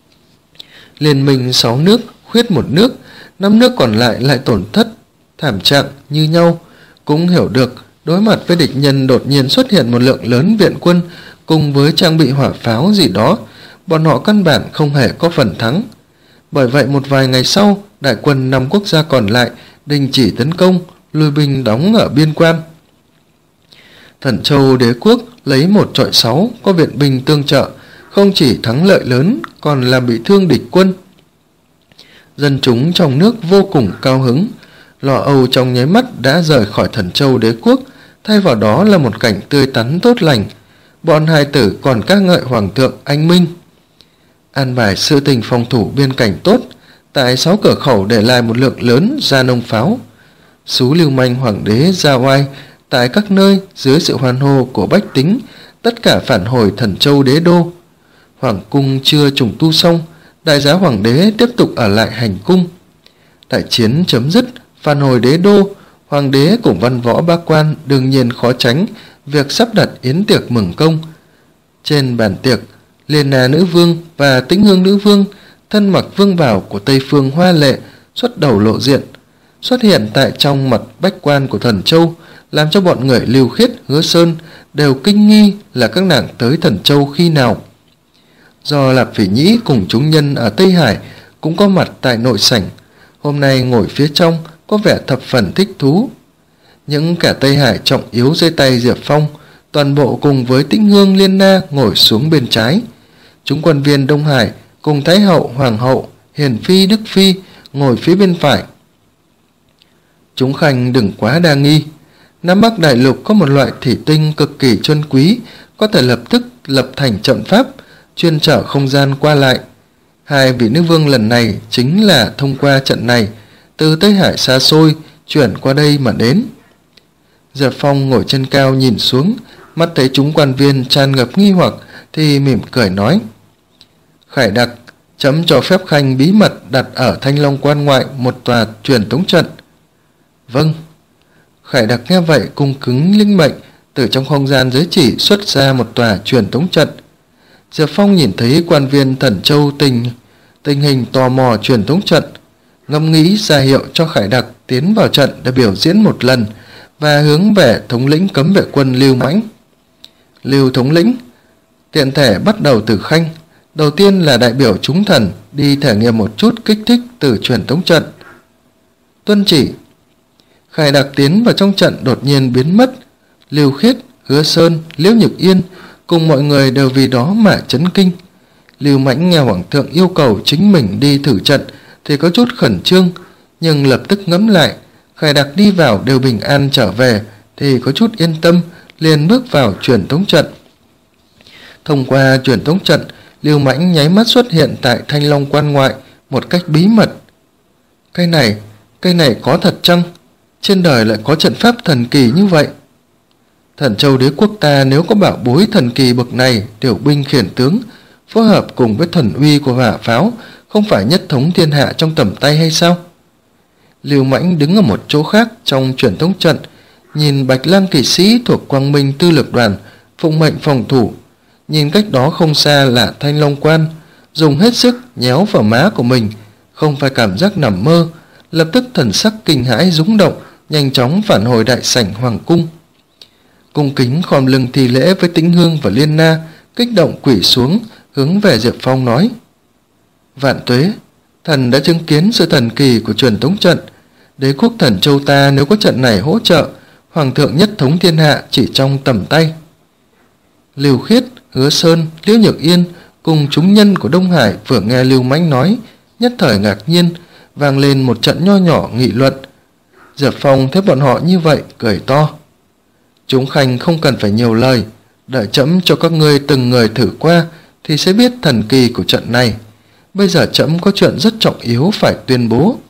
Liên minh sáu nước khuyết một nước, năm nước còn lại lại tổn thất thảm trạng như nhau, cũng hiểu được đối mặt với địch nhân đột nhiên xuất hiện một lượng lớn viện quân cùng với trang bị hỏa pháo gì đó, bọn họ căn bản không hề có phần thắng. Bởi vậy một vài ngày sau, đại quân năm quốc gia còn lại đình chỉ tấn công, lui binh đóng ở biên quan. Thần Châu đế quốc lấy một trọi sáu, có viện binh tương trợ, không chỉ thắng lợi lớn còn làm bị thương địch quân. Dân chúng trong nước vô cùng cao hứng, lo âu trong nháy mắt đã rời khỏi Thần Châu đế quốc, thay vào đó là một cảnh tươi tắn tốt lành. Bọn hài tử còn ca ngợi hoàng thượng anh minh. An bài sự tình phòng thủ biên cảnh tốt, tại sáu cửa khẩu để lại một lượng lớn gia nông pháo. Sú lưu manh hoàng đế ra oai, tại các nơi dưới sự hoan hô của bách tính, tất cả phản hồi Thần Châu đế đô. Hoàng cung chưa trùng tu xong, đại giá hoàng đế tiếp tục ở lại hành cung. Đại chiến chấm dứt, phản hồi đế đô, hoàng đế cùng văn võ bá quan đương nhiên khó tránh việc sắp đặt yến tiệc mừng công. Trên bàn tiệc, Liên Na nữ vương và Tĩnh Hương nữ vương, thân mặc vương bào của Tây phương hoa lệ, xuất đầu lộ diện. xuất hiện tại trong mật bách quan của Thần Châu, làm cho bọn người Lưu Khiết, Hứa Sơn đều kinh nghi là các nàng tới Thần Châu khi nào. Do Lạp Phỉ Nhĩ cùng chúng nhân ở Tây Hải cũng có mặt tại nội sảnh, hôm nay ngồi phía trong có vẻ thập phần thích thú. Những kẻ Tây Hải trọng yếu dưới tay Diệp Phong toàn bộ cùng với Tĩnh Hương, Liên Na ngồi xuống bên trái. Chúng quan viên Đông Hải cùng Thái hậu, Hoàng hậu, Hiền phi, Đức phi ngồi phía bên phải. Chúng khanh đừng quá đa nghi. Nam Bắc Đại Lục có một loại thủy tinh cực kỳ chân quý, có thể lập tức lập thành trận pháp, chuyên trở không gian qua lại. Hai vị nữ vương lần này chính là thông qua trận này, từ Tây Hải xa xôi chuyển qua đây mà đến. Diệp Phong ngồi trên cao nhìn xuống, mắt thấy chúng quan viên tràn ngập nghi hoặc thì mỉm cười nói: Khải Đặc, chấm cho phép khanh bí mật đặt ở Thanh Long quan ngoại một tòa truyền tống trận. Vâng. Khải Đặc nghe vậy cung kính linh mệnh, từ trong không gian giới chỉ xuất ra một tòa truyền tống trận. Diệp Phong nhìn thấy quan viên Thần Châu tình tình hình tò mò truyền tống trận, ngẫm nghĩ ra hiệu cho Khải Đặc tiến vào trận để biểu diễn một lần, và hướng về thống lĩnh cấm vệ quân Lưu Mãnh. Lưu thống lĩnh, tiện thể bắt đầu từ khanh, đầu tiên là đại biểu chúng thần đi thể nghiệm một chút kích thích từ truyền tống trận. Tuân chỉ. Khải Đặc tiến vào trong trận đột nhiên biến mất. Lưu Khiết, Hứa Sơn, Liễu Nhược Yên cùng mọi người đều vì đó mà chấn kinh. Lưu Mãnh nghe hoàng thượng yêu cầu chính mình đi thử trận thì có chút khẩn trương, nhưng lập tức ngẫm lại, Khải Đặc đi vào đều bình an trở về thì có chút yên tâm, liền bước vào truyền tống trận. Thông qua truyền tống trận, Lưu Mãnh nháy mắt xuất hiện tại Thanh Long quan ngoại một cách bí mật. Cái này, cái này có thật chăng? Trên đời lại có trận pháp thần kỳ như vậy? Thần Châu đế quốc ta nếu có bảo bối thần kỳ bậc này, điều binh khiển tướng, phối hợp cùng với thần uy của hỏa pháo, không phải nhất thống thiên hạ trong tầm tay hay sao? Lưu Mãnh đứng ở một chỗ khác trong truyền thống trận, nhìn Bạch Lang kỵ sĩ thuộc Quang Minh Tư Lược đoàn phụng mệnh phòng thủ, nhìn cách đó không xa là Thanh Long quan, dùng hết sức nhéo vào má của mình, không phải cảm giác nằm mơ, lập tức thần sắc kinh hãi rúng động, nhanh chóng phản hồi đại sảnh hoàng cung. Cung kính khom lưng thi lễ với Tĩnh Hương và Liên Na, kích động quỳ xuống hướng về Diệp Phong nói: Vạn tuế, thần đã chứng kiến sự thần kỳ của truyền tống trận. Đế quốc Thần Châu ta nếu có trận này hỗ trợ, hoàng thượng nhất thống thiên hạ chỉ trong tầm tay. Lưu Khiết, Hứa Sơn, Liễu Nhược Yên cùng chúng nhân của Đông Hải vừa nghe Lưu Mãnh nói, nhất thời ngạc nhiên, vang lên một trận nho nhỏ nghị luận. Diệp Phong thấy bọn họ như vậy cười to: Chúng khanh không cần phải nhiều lời, đợi trẫm cho các ngươi từng người thử qua thì sẽ biết thần kỳ của trận này. Bây giờ trẫm có chuyện rất trọng yếu phải tuyên bố.